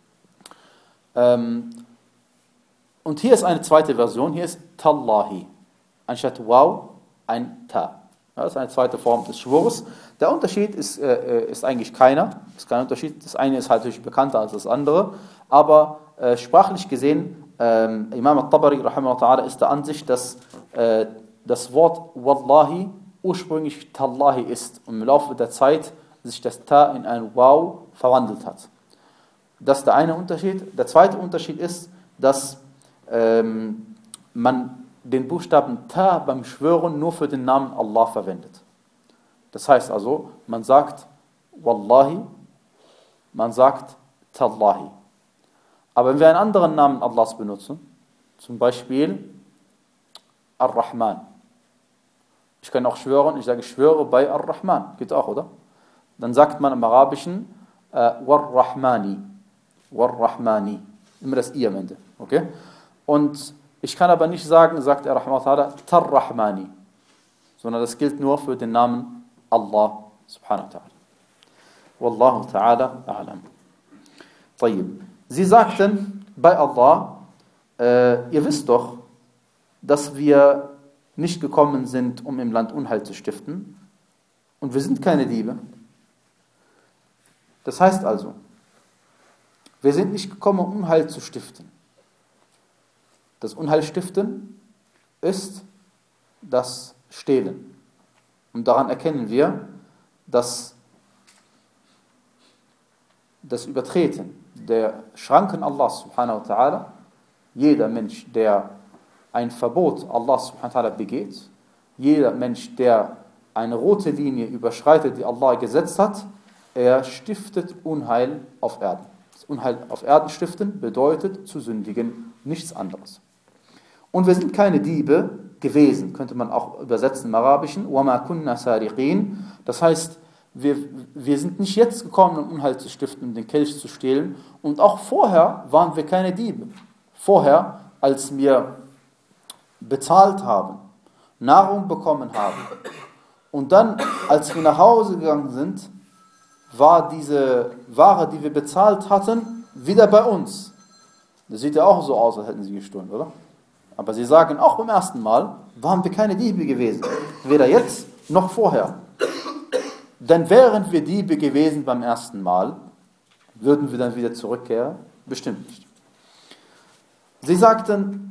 Ähm, und hier ist eine zweite Version, hier ist Tallahi. Anstatt Waw ein Ta. Das ist eine zweite Form des Schwurs. Der Unterschied ist, äh, ist eigentlich keiner. Ist kein Unterschied. Das eine ist halt natürlich bekannter als das andere. Aber äh, sprachlich gesehen, ähm, Imam al-Tabari rahimahullah ist der Ansicht, dass äh, das Wort Wallahi ursprünglich Tallahi ist und im Laufe der Zeit sich das Ta in ein Waw verwandelt hat. Das ist der eine Unterschied. Der zweite Unterschied ist, dass ähm, man den Buchstaben Ta beim Schwören nur für den Namen Allah verwendet. Das heißt also, man sagt Wallahi, man sagt Tallahi. Aber wenn wir einen anderen Namen Allahs benutzen, zum Beispiel Ar-Rahman. Ich kann auch schwören, ich sage, ich schwöre bei Ar-Rahman. Geht auch, oder? Dann sagt man im Arabischen äh, War-Rahmani. War-Rahmani. Immer das I am Ende. Okay? Und ich kann aber nicht sagen, sagt er Rahmatullah, Tar-Rahmani. Sondern das gilt nur für den Namen Allah subhanahu wa ta'ala. Wallahu ta'ala a'lam. Tayyib. Sie sagten bei Allah, äh, ihr wisst doch, dass wir nicht gekommen sind, um im Land Unheil zu stiften. Und wir sind keine Diebe. Das heißt also, wir sind nicht gekommen, um Unheil zu stiften. Das Unheil stiften ist das Stehlen. Und daran erkennen wir, dass das Übertreten der Schranken Allahs subhanahu wa ta'ala, jeder Mensch, der ein Verbot Allahs subhanahu wa ta'ala begeht, jeder Mensch, der eine rote Linie überschreitet, die Allah gesetzt hat, er stiftet Unheil auf Erden. Das Unheil auf Erden stiften bedeutet zu sündigen, nichts anderes. Und wir sind keine Diebe gewesen, könnte man auch übersetzen im Arabischen, وَمَا كُنَّا سَارِقِينَ. Das heißt, wir, wir sind nicht jetzt gekommen, um Unheil zu stiften, um den Kelch zu stehlen. Und auch vorher waren wir keine Diebe. Vorher, als wir bezahlt haben, Nahrung bekommen haben und dann, als wir nach Hause gegangen sind, war diese Ware, die wir bezahlt hatten, wieder bei uns. Das sieht ja auch so aus, als hätten sie gestohlen, oder? Aber sie sagen, auch beim ersten Mal waren wir keine Diebe gewesen. Weder jetzt noch vorher. Denn wären wir Diebe gewesen beim ersten Mal, würden wir dann wieder zurückkehren? Bestimmt nicht. Sie sagten,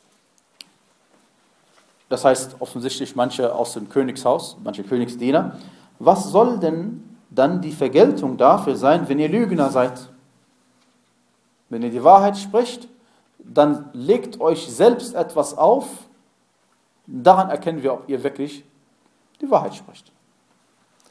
das heißt offensichtlich manche aus dem Königshaus, manche Königsdiener, was soll denn dann die Vergeltung dafür sein, wenn ihr Lügner seid? Wenn ihr die Wahrheit spricht, dann legt euch selbst etwas auf, daran erkennen wir, ob ihr wirklich die Wahrheit spricht.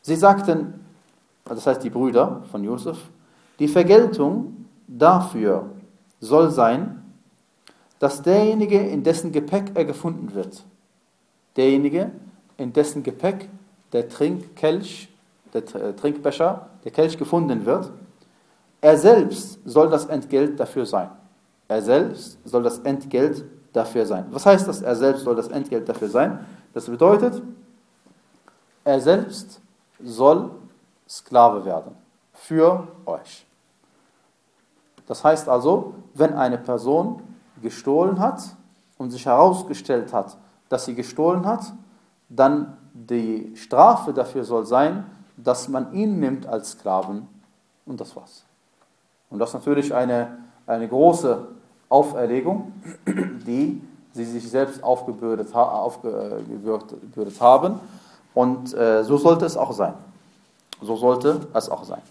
Sie sagten, das heißt die Brüder von Josef, die Vergeltung dafür soll sein, dass derjenige, in dessen Gepäck er gefunden wird, derjenige, in dessen Gepäck der Trinkkelch, der Trinkbecher, der Kelch gefunden wird, er selbst soll das Entgelt dafür sein. Er selbst soll das Entgelt dafür sein. Was heißt das, er selbst soll das Entgelt dafür sein? Das bedeutet, er selbst soll Sklave werden für euch. Das heißt also, wenn eine Person gestohlen hat und sich herausgestellt hat, dass sie gestohlen hat, dann die Strafe dafür soll sein, dass man ihn nimmt als Sklaven und das war's. Und das ist natürlich eine, eine große Auferlegung, die sie sich selbst aufgebürdet, aufgebürdet haben. Und äh, so sollte es auch sein. So sollte es auch sein.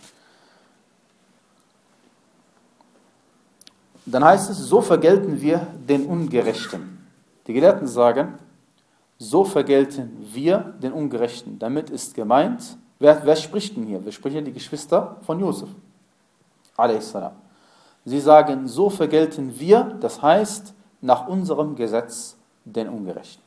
Dann heißt es, so vergelten wir den Ungerechten. Die Gelehrten sagen, so vergelten wir den Ungerechten. Damit ist gemeint, wer, wer spricht denn hier? Wir sprechen die Geschwister von Josef, a s. Sie sagen, so vergelten wir, das heißt, nach unserem Gesetz den Ungerechten.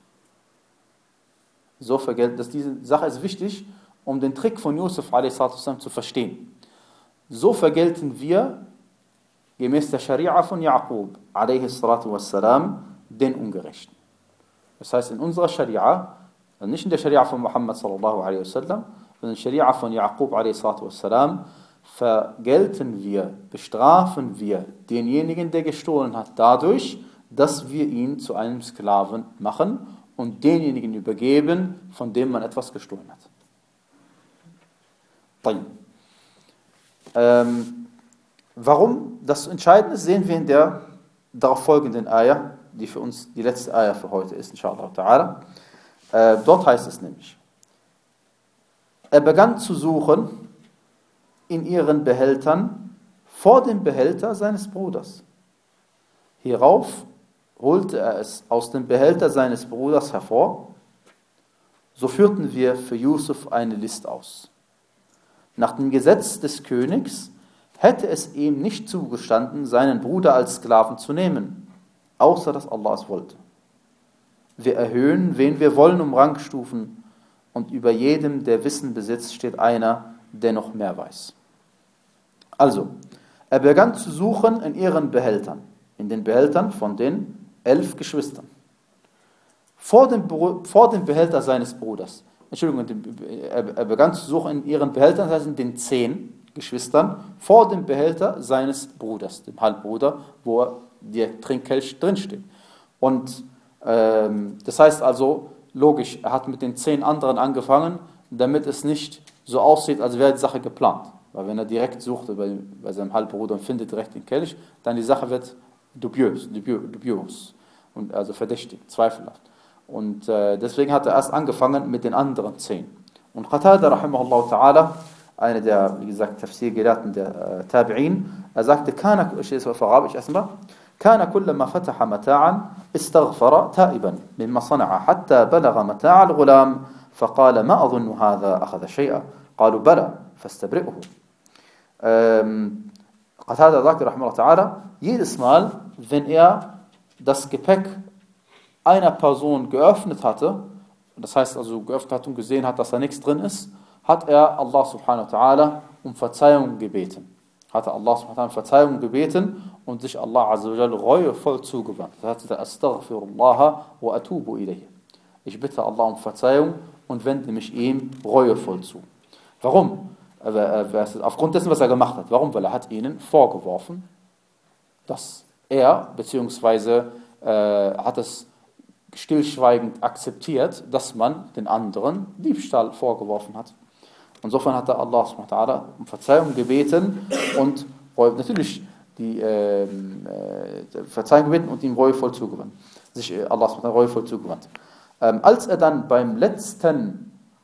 So vergelten, dass diese Sache ist wichtig, um den Trick von Josef a s. zu verstehen. So vergelten wir gemäß der Scharia von Jaqub a s. den Ungerechten. Das heißt, in unserer Scharia, also nicht in der Scharia von Muhammad sallallahu alaihi wasallam, sondern in der Scharia von Jaqub a s. vergelten wir, bestrafen wir denjenigen, der gestohlen hat, dadurch, dass wir ihn zu einem Sklaven machen und denjenigen übergeben, von dem man etwas gestohlen hat. Ähm, warum das entscheidend ist, sehen wir in der darauf folgenden Ayah, die für uns die letzte Ayah für heute ist, inshallah ta'ala. Äh, dort heißt es nämlich, er begann zu suchen in ihren Behältern vor dem Behälter seines Bruders. Hierauf holte er es aus dem Behälter seines Bruders hervor. So führten wir für Yusuf eine List aus. Nach dem Gesetz des Königs hätte es ihm nicht zugestanden, seinen Bruder als Sklaven zu nehmen, außer dass Allah es wollte. Wir erhöhen, wen wir wollen, um Rangstufen, und über jedem, der Wissen besitzt, steht einer, der noch mehr weiß. Also, er begann zu suchen in ihren Behältern, in den Behältern von den elf Geschwistern. Vor dem, vor dem Behälter seines Bruders. Entschuldigung, er begann zu suchen in ihren Behältern, das heißt in den zehn Geschwistern, vor dem Behälter seines Bruders, dem Halbbruder, wo der Trinkkelch drinsteht. Und ähm, das heißt also, logisch, er hat mit den zehn anderen angefangen, damit es nicht so aussieht, als wäre die Sache geplant. Weil wenn er direkt sucht bei, bei seinem Halbbruder und findet direkt den Kelch, dann die Sache wird dubiös, dubios, und also verdächtig, zweifelhaft. Und äh, deswegen hat er erst angefangen mit den anderen zehn. Und Qatada, rahimahullah ta'ala, einer der, wie gesagt, Tafsir-Gelehrten der äh, Tabi'in, er sagte, Kana, ich lese auf Arabisch erstmal, كان كلما فتح متاعا استغفر تائبا مما صنع حتى بلغ متاع الغلام فقال ما أظن هذا أخذ شيئا قالوا بلى فاستبرئه. Qatada sagte, rahimahullah ta'ala, jedes Mal, wenn er das Gepäck einer Person geöffnet hatte, das heißt also geöffnet hat und gesehen hat, dass da nichts drin ist, hat er Allah subhanahu wa ta'ala um Verzeihung gebeten. Hat er Allah subhanahu wa ta'ala um Verzeihung gebeten und sich Allah azza wa jalla reuevoll zugewandt. Das heißt, astaghfirullah wa atubu ilayhi. Ich bitte Allah um Verzeihung und wende mich ihm reuevoll zu. Warum? Aufgrund dessen, was er gemacht hat. Warum? Weil er hat ihnen vorgeworfen, dass er, beziehungsweise äh, hat es stillschweigend akzeptiert, dass man den anderen Diebstahl vorgeworfen hat. Insofern hat er Allah subhanahu wa ta'ala um Verzeihung gebeten und natürlich die äh, äh, Verzeihung gebeten und ihm reuevoll zugewandt. Sich äh, Allah subhanahu wa ta'ala reuevoll zugewandt. Ähm, als er dann beim letzten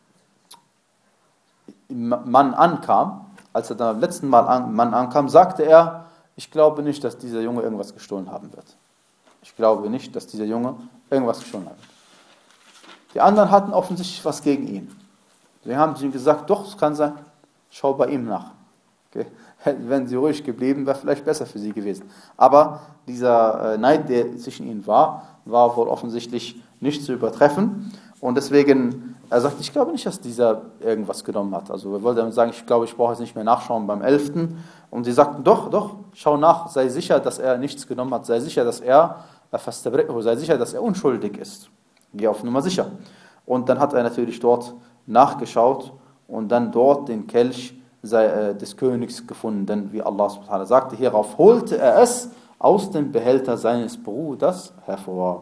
Mann ankam, als er dann beim letzten Mal an, Mann ankam, sagte er, ich glaube nicht, dass dieser Junge irgendwas gestohlen haben wird. Ich glaube nicht, dass dieser Junge irgendwas gestohlen hat. Die anderen hatten offensichtlich was gegen ihn. Wir haben sie ihm gesagt, doch, es kann sein, schau bei ihm nach. Okay? Wenn sie ruhig geblieben, wäre vielleicht besser für sie gewesen. Aber dieser äh, Neid, der zwischen ihnen war, war wohl offensichtlich nicht zu übertreffen. Und deswegen, er sagt, ich glaube nicht, dass dieser irgendwas genommen hat. Also er wollte damit sagen, ich glaube, ich brauche jetzt nicht mehr nachschauen beim elften. Und sie sagten, doch, doch, schau nach, sei sicher, dass er nichts genommen hat, sei sicher, dass er, sei sicher, dass er unschuldig ist. Geh auf Nummer sicher. Und dann hat er natürlich dort nachgeschaut und dann dort den Kelch des Königs gefunden, wie Allah subhanahu wa ta'ala sagte. Hierauf holte er es aus dem Behälter seines Bruders hervor.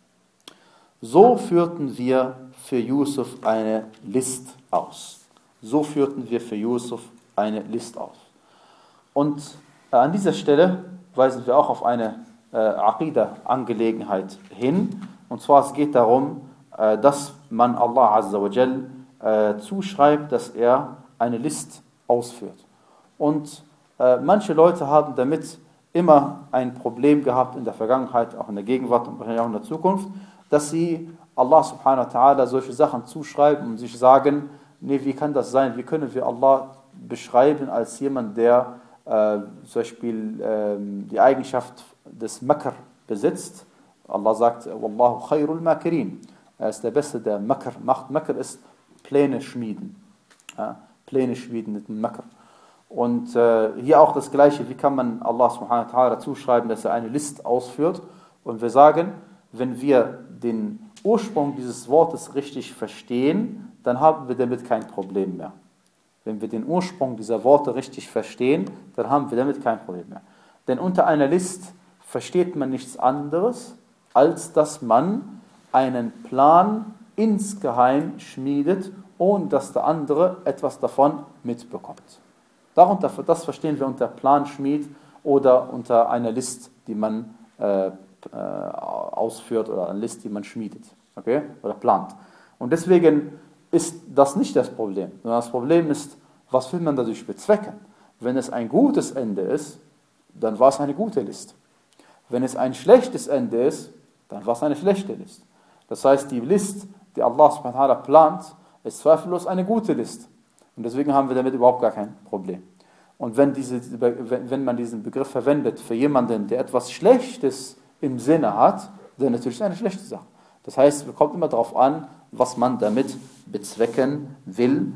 So führten wir für Yusuf eine List aus. So führten wir für Yusuf eine List aus. Und äh, an dieser Stelle weisen wir auch auf eine äh, Aqidah-Angelegenheit hin. Und zwar es geht darum, äh, dass man Allah Azza wa Jal äh, zuschreibt, dass er eine List ausführt. Und äh, manche Leute haben damit immer ein Problem gehabt in der Vergangenheit, auch in der Gegenwart und auch in der Zukunft, dass sie Allah subhanahu wa ta'ala solche Sachen zuschreiben und sich sagen, nee, wie kann das sein? Wie können wir Allah beschreiben als jemand, der äh, zum Beispiel äh, die Eigenschaft des Makr besitzt? Allah sagt, Wallahu khairul makirin. Er ist der Beste, der Makr macht. Makr ist Pläne schmieden. Ja, Pläne schmieden mit dem Makr. Und äh, hier auch das Gleiche, wie kann man Allah subhanahu wa ta'ala zuschreiben, dass er eine List ausführt? Und wir sagen, wenn wir den Ursprung dieses Wortes richtig verstehen, dann haben wir damit kein Problem mehr. Wenn wir den Ursprung dieser Worte richtig verstehen, dann haben wir damit kein Problem mehr. Denn unter einer List versteht man nichts anderes, als dass man einen Plan insgeheim schmiedet, ohne dass der andere etwas davon mitbekommt. Darunter, das verstehen wir unter Planschmied oder unter einer List, die man äh, äh, ausführt oder eine List, die man schmiedet, okay? Oder plant. Und deswegen ist das nicht das Problem, sondern das Problem ist, was will man dadurch bezwecken? Wenn es ein gutes Ende ist, dann war es eine gute List. Wenn es ein schlechtes Ende ist, dann war es eine schlechte List. Das heißt, die List, die Allah subhanahu wa ta'ala plant, ist zweifellos eine gute List. Und deswegen haben wir damit überhaupt gar kein Problem. Und wenn, diese, wenn man diesen Begriff verwendet für jemanden, der etwas Schlechtes im Sinne hat, dann natürlich ist es eine schlechte Sache. Das heißt, es kommt immer darauf an, was man damit bezwecken will.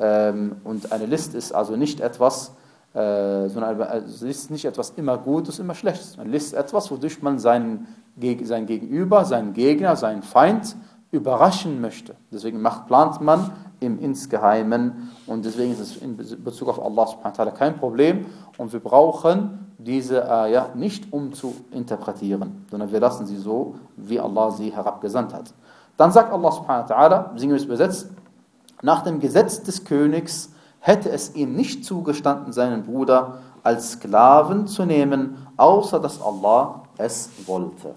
Und eine List ist also nicht etwas, sondern also ist nicht etwas immer Gutes, immer Schlechtes. Eine List ist etwas, wodurch man seinen, sein Gegenüber, seinen Gegner, seinen Feind überraschen möchte. Deswegen macht, plant man im Insgeheimen und deswegen ist es in Bezug auf Allah subhanahu wa ta'ala kein Problem und wir brauchen diese Ayah nicht um zu interpretieren, sondern wir lassen sie so, wie Allah sie herabgesandt hat. Dann sagt Allah subhanahu wa ta'ala, sinngemäß übersetzt, nach dem Gesetz des Königs hätte es ihm nicht zugestanden, seinen Bruder als Sklaven zu nehmen, außer dass Allah es wollte.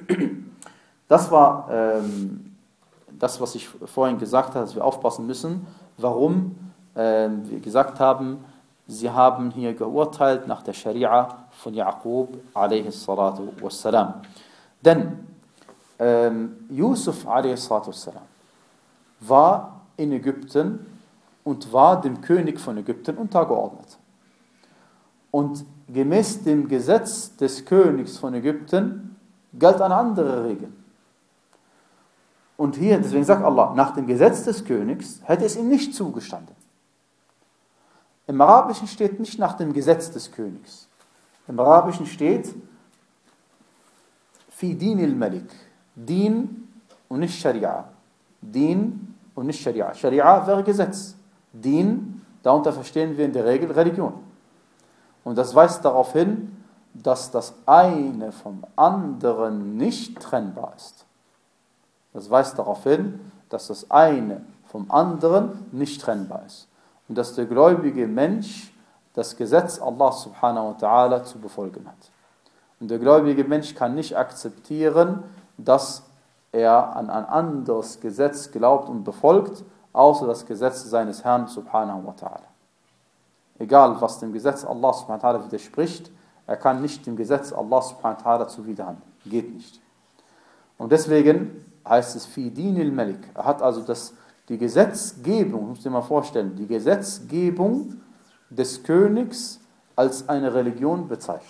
Das war ähm, das, was ich vorhin gesagt habe, dass wir aufpassen müssen, warum äh, wir gesagt haben, sie haben hier geurteilt nach der Scharia von Yaqub alaihi salatu wassalam. Denn ähm, Yusuf alaihi salatu wassalam war in Ägypten und war dem König von Ägypten untergeordnet. Und gemäß dem Gesetz des Königs von Ägypten galt eine andere Regel. Und hier, deswegen sagt Allah, nach dem Gesetz des Königs hätte es ihm nicht zugestanden. Im Arabischen steht nicht nach dem Gesetz des Königs. Im Arabischen steht Fi Dinil Malik. Din und nicht Scharia. Din und nicht Scharia. Scharia wäre Gesetz. Din, darunter verstehen wir in der Regel Religion. Und das weist darauf hin, dass das eine vom anderen nicht trennbar ist. Das weist darauf hin, dass das eine vom anderen nicht trennbar ist. Und dass der gläubige Mensch das Gesetz Allah subhanahu wa ta'ala zu befolgen hat. Und der gläubige Mensch kann nicht akzeptieren, dass er an ein anderes Gesetz glaubt und befolgt, außer das Gesetz seines Herrn subhanahu wa ta'ala. Egal, was dem Gesetz Allah subhanahu wa ta'ala widerspricht, er kann nicht dem Gesetz Allah subhanahu wa ta'ala zuwiderhandeln. Geht nicht. Und deswegen heißt es Fi Dinil Malik. Er hat also das die Gesetzgebung, muss ich dir mal vorstellen, die Gesetzgebung des Königs als eine Religion bezeichnet.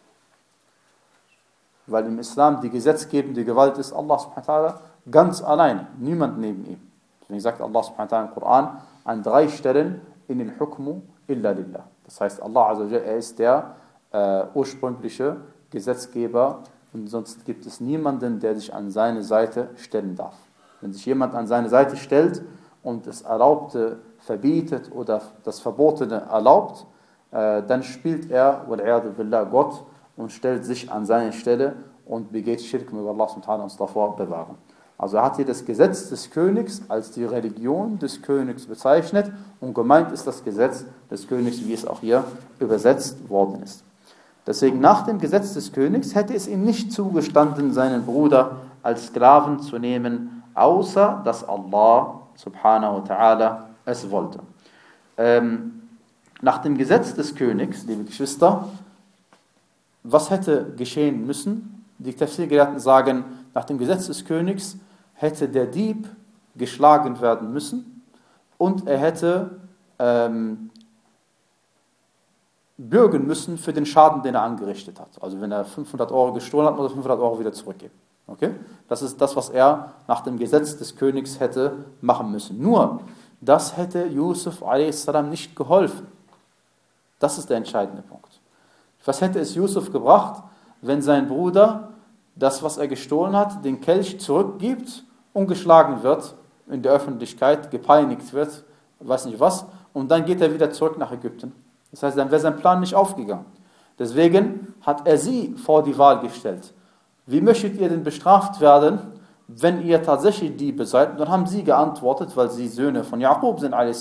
Weil im Islam die gesetzgebende Gewalt ist Allah subhanahu wa ta'ala ganz allein, niemand neben ihm. Deswegen sagt Allah subhanahu wa ta'ala im Koran an drei Stellen in den Hukmu illa lillah. Das heißt, Allah azza wa jalla, er ist der äh, ursprüngliche Gesetzgeber und sonst gibt es niemanden, der sich an seine Seite stellen darf. Wenn sich jemand an seine Seite stellt und das Erlaubte verbietet oder das Verbotene erlaubt, äh, dann spielt er, wal'iyadu billah, Gott und stellt sich an seine Stelle und begeht Schirk, möge Allah subhanahu wa ta'ala uns davor bewahren. Also er hat hier das Gesetz des Königs als die Religion des Königs bezeichnet und gemeint ist das Gesetz des Königs, wie es auch hier übersetzt worden ist. Deswegen nach dem Gesetz des Königs hätte es ihm nicht zugestanden, seinen Bruder als Sklaven zu nehmen, außer dass Allah subhanahu wa ta'ala es wollte. Ähm, nach dem Gesetz des Königs, liebe Geschwister, was hätte geschehen müssen? Die Tafsir-Gelehrten sagen, nach dem Gesetz des Königs hätte der Dieb geschlagen werden müssen und er hätte ähm, bürgen müssen für den Schaden, den er angerichtet hat. Also wenn er fünfhundert Euro gestohlen hat, muss er fünfhundert Euro wieder zurückgeben. Okay? Das ist das, was er nach dem Gesetz des Königs hätte machen müssen. Nur, das hätte Yusuf a s. nicht geholfen. Das ist der entscheidende Punkt. Was hätte es Yusuf gebracht, wenn sein Bruder das, was er gestohlen hat, den Kelch zurückgibt und geschlagen wird in der Öffentlichkeit, gepeinigt wird, weiß nicht was, und dann geht er wieder zurück nach Ägypten. Das heißt, dann wäre sein Plan nicht aufgegangen. Deswegen hat er sie vor die Wahl gestellt. Wie möchtet ihr denn bestraft werden, wenn ihr tatsächlich Diebe seid? Und dann haben sie geantwortet, weil sie Söhne von Jakob sind, a s.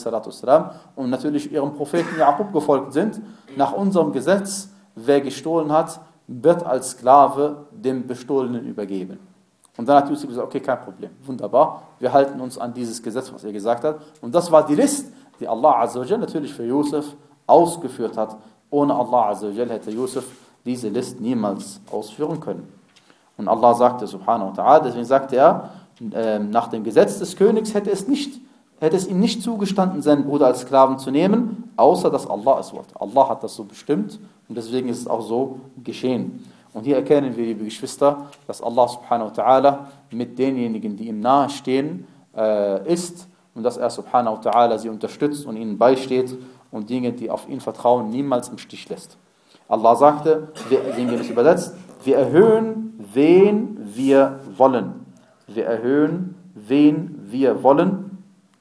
und natürlich ihrem Propheten Jakob gefolgt sind, nach unserem Gesetz, wer gestohlen hat, wird als Sklave dem Bestohlenen übergeben. Und dann hat Yusuf gesagt, okay, kein Problem, wunderbar, wir halten uns an dieses Gesetz, was er gesagt hat. Und das war die List, die Allah azza wa jalla natürlich für Yusuf ausgeführt hat. Ohne Allah azza wa jalla hätte Yusuf diese List niemals ausführen können. Und Allah sagte, subhanahu wa ta'ala, deswegen sagte er, äh, nach dem Gesetz des Königs hätte es nicht, hätte es ihm nicht zugestanden, seinen Bruder als Sklaven zu nehmen, außer dass Allah es wollte. Allah hat das so bestimmt und deswegen ist es auch so geschehen. Und hier erkennen wir, liebe Geschwister, dass Allah subhanahu wa ta'ala mit denjenigen, die ihm nahestehen, äh, ist und dass er subhanahu wa ta'ala sie unterstützt und ihnen beisteht und Dinge, die auf ihn vertrauen, niemals im Stich lässt. Allah sagte, wir, sehen wir das übersetzt, wir erhöhen, wen wir wollen. Wir erhöhen, wen wir wollen,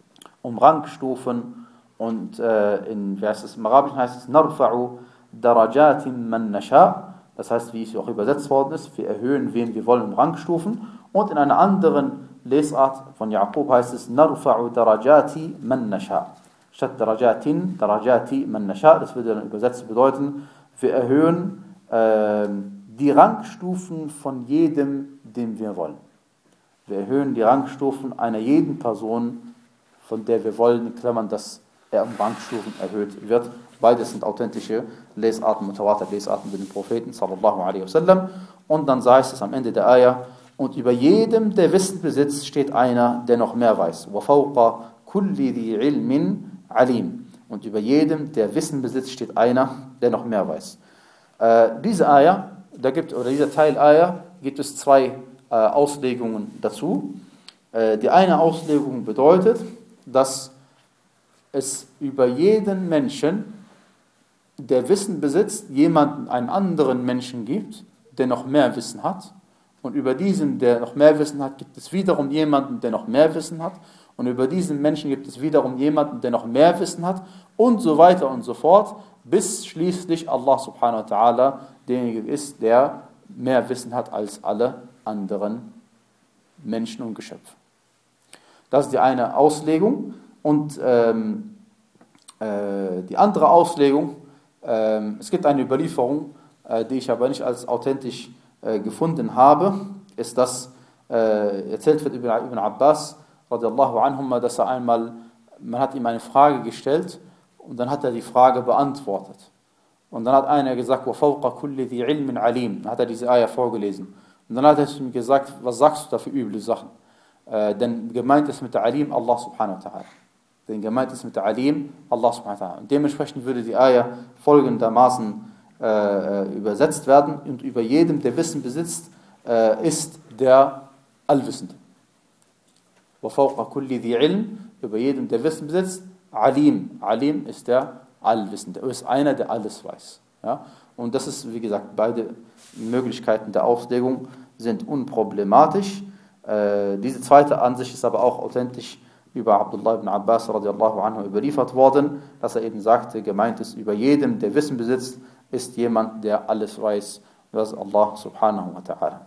um Rangstufen. Und äh, in Vers des Arabischen heißt es, narfa'u darajatin man nasha. Das heißt, wie es auch übersetzt worden ist, wir erhöhen, wen wir wollen, um Rangstufen. Und in einer anderen Lesart von Jakob heißt es, narfa'u darajati man nasha. Statt darajatin, darajati man nasha. Das würde dann übersetzt bedeuten, wir erhöhen äh, die Rangstufen von jedem, den wir wollen. Wir erhöhen die Rangstufen einer jeden Person, von der wir wollen, in Klammern, dass er um Rangstufen erhöht wird. Beides sind authentische Lesarten, Mutawatir Lesarten mit dem Propheten sallallahu alaihi wasallam. Und dann heißt es am Ende der Ayah, und über jedem, der Wissen besitzt, steht einer, der noch mehr weiß. وَفَوْقَ كُلِّ ذِي عِلْمٍ عَلِيمٍ. Und über jedem, der Wissen besitzt, steht einer, der noch mehr weiß. Äh, diese Ayah, da gibt, oder dieser Teil Ayah, gibt es zwei äh, Auslegungen dazu. Äh, die eine Auslegung bedeutet, dass es über jeden Menschen, der Wissen besitzt, jemanden, einen anderen Menschen gibt, der noch mehr Wissen hat. Und über diesen, der noch mehr Wissen hat, gibt es wiederum jemanden, der noch mehr Wissen hat. Und über diesen Menschen gibt es wiederum jemanden, der noch mehr Wissen hat. Und so weiter und so fort, bis schließlich Allah subhanahu wa ta'ala derjenige ist, der mehr Wissen hat als alle anderen Menschen und Geschöpfe. Das ist die eine Auslegung. Und ähm, äh, die andere Auslegung, äh, es gibt eine Überlieferung, äh, die ich aber nicht als authentisch äh, gefunden habe, ist das, äh, erzählt wird über Ibn Abbas, radiallahu anhuma, dass er einmal, man hat ihm eine Frage gestellt und dann hat er die Frage beantwortet. Und dann hat einer gesagt, وَفَوْقَ كُلِّ ذِي عِلْمٍ عَلِيمٍ. Dann hat er diese Ayah vorgelesen. Und dann hat er ihm gesagt, was sagst du da für üble Sachen? Äh, denn gemeint ist mit der Alim Allah subhanahu wa ta'ala. Denn gemeint ist mit der Alim Allah subhanahu wa ta'ala. Und dementsprechend würde die Ayah folgendermaßen äh, übersetzt werden: Und über jedem, der Wissen besitzt, äh, ist der Allwissende. Wa fawqa kulli dhi ilm, über jedem, der Wissen besitzt, Alim. Alim ist der Allwissende. Er ist einer, der alles weiß. Ja? Und das ist, wie gesagt, beide Möglichkeiten der Auslegung sind unproblematisch. Äh, diese zweite Ansicht ist aber auch authentisch über Abdullah ibn Abbas radiallahu anhu überliefert worden, dass er eben sagte, gemeint ist, über jedem, der Wissen besitzt, ist jemand, der alles weiß. Das ist Allah subhanahu wa ta'ala.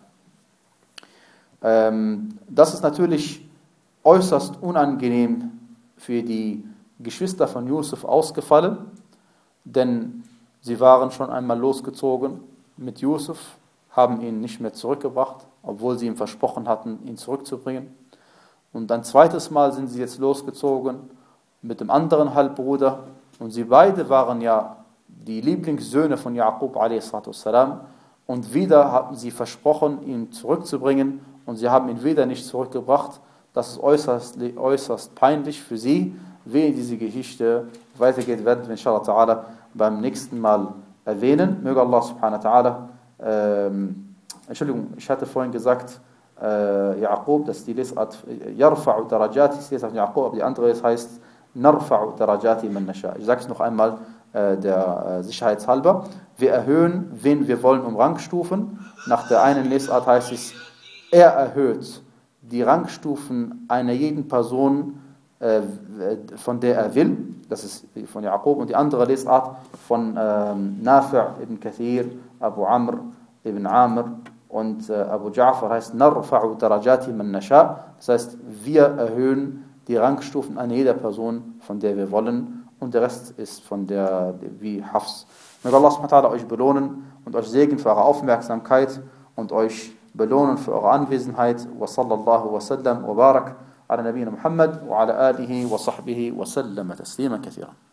Ähm, das ist natürlich äußerst unangenehm für die Geschwister von Yusuf ausgefallen, denn sie waren schon einmal losgezogen mit Yusuf, haben ihn nicht mehr zurückgebracht, obwohl sie ihm versprochen hatten, ihn zurückzubringen. Und ein zweites Mal sind sie jetzt losgezogen mit dem anderen Halbbruder. Und sie beide waren ja die Lieblingssöhne von Jaqub a s. Und wieder hatten sie versprochen, ihn zurückzubringen. Und sie haben ihn wieder nicht zurückgebracht. Das ist äußerst, äußerst peinlich für sie. Wie diese Geschichte weitergeht, werden wir inshallah ta'ala beim nächsten Mal erwähnen. Möge Allah subhanahu wa ta'ala, ähm, Entschuldigung, ich hatte vorhin gesagt, äh, Jaqub, dass die Lesart Yarfa'u Darajati, die Lesart Jaqub, aber die andere heißt Narfa'u Darajati man nasha. Ich sage es noch einmal äh, der äh, Sicherheit halber. Wir erhöhen, wen wir wollen, um Rangstufen. Nach der einen Lesart heißt es, er erhöht die Rangstufen einer jeden Person, äh, von der er will. Das ist von Jaqub. Und die andere Lesart von ähm, Nafi' ibn Kathir, Abu Amr ibn Amr und äh, Abu Ja'far heißt Narfa'u Darajati man nasha. Das heißt, wir erhöhen die Rangstufen einer jeder Person, von der wir wollen, und der Rest ist von der, wie Hafs. Möge Allah subhanahu wa ta'ala euch belohnen und euch segnen für eure Aufmerksamkeit und euch belohnen für eure Anwesenheit. Wa sallallahu wa sallam wa barak ala nabiyyina Muhammad wa ala alihi wa sahbihi wa sallam taslima kathira.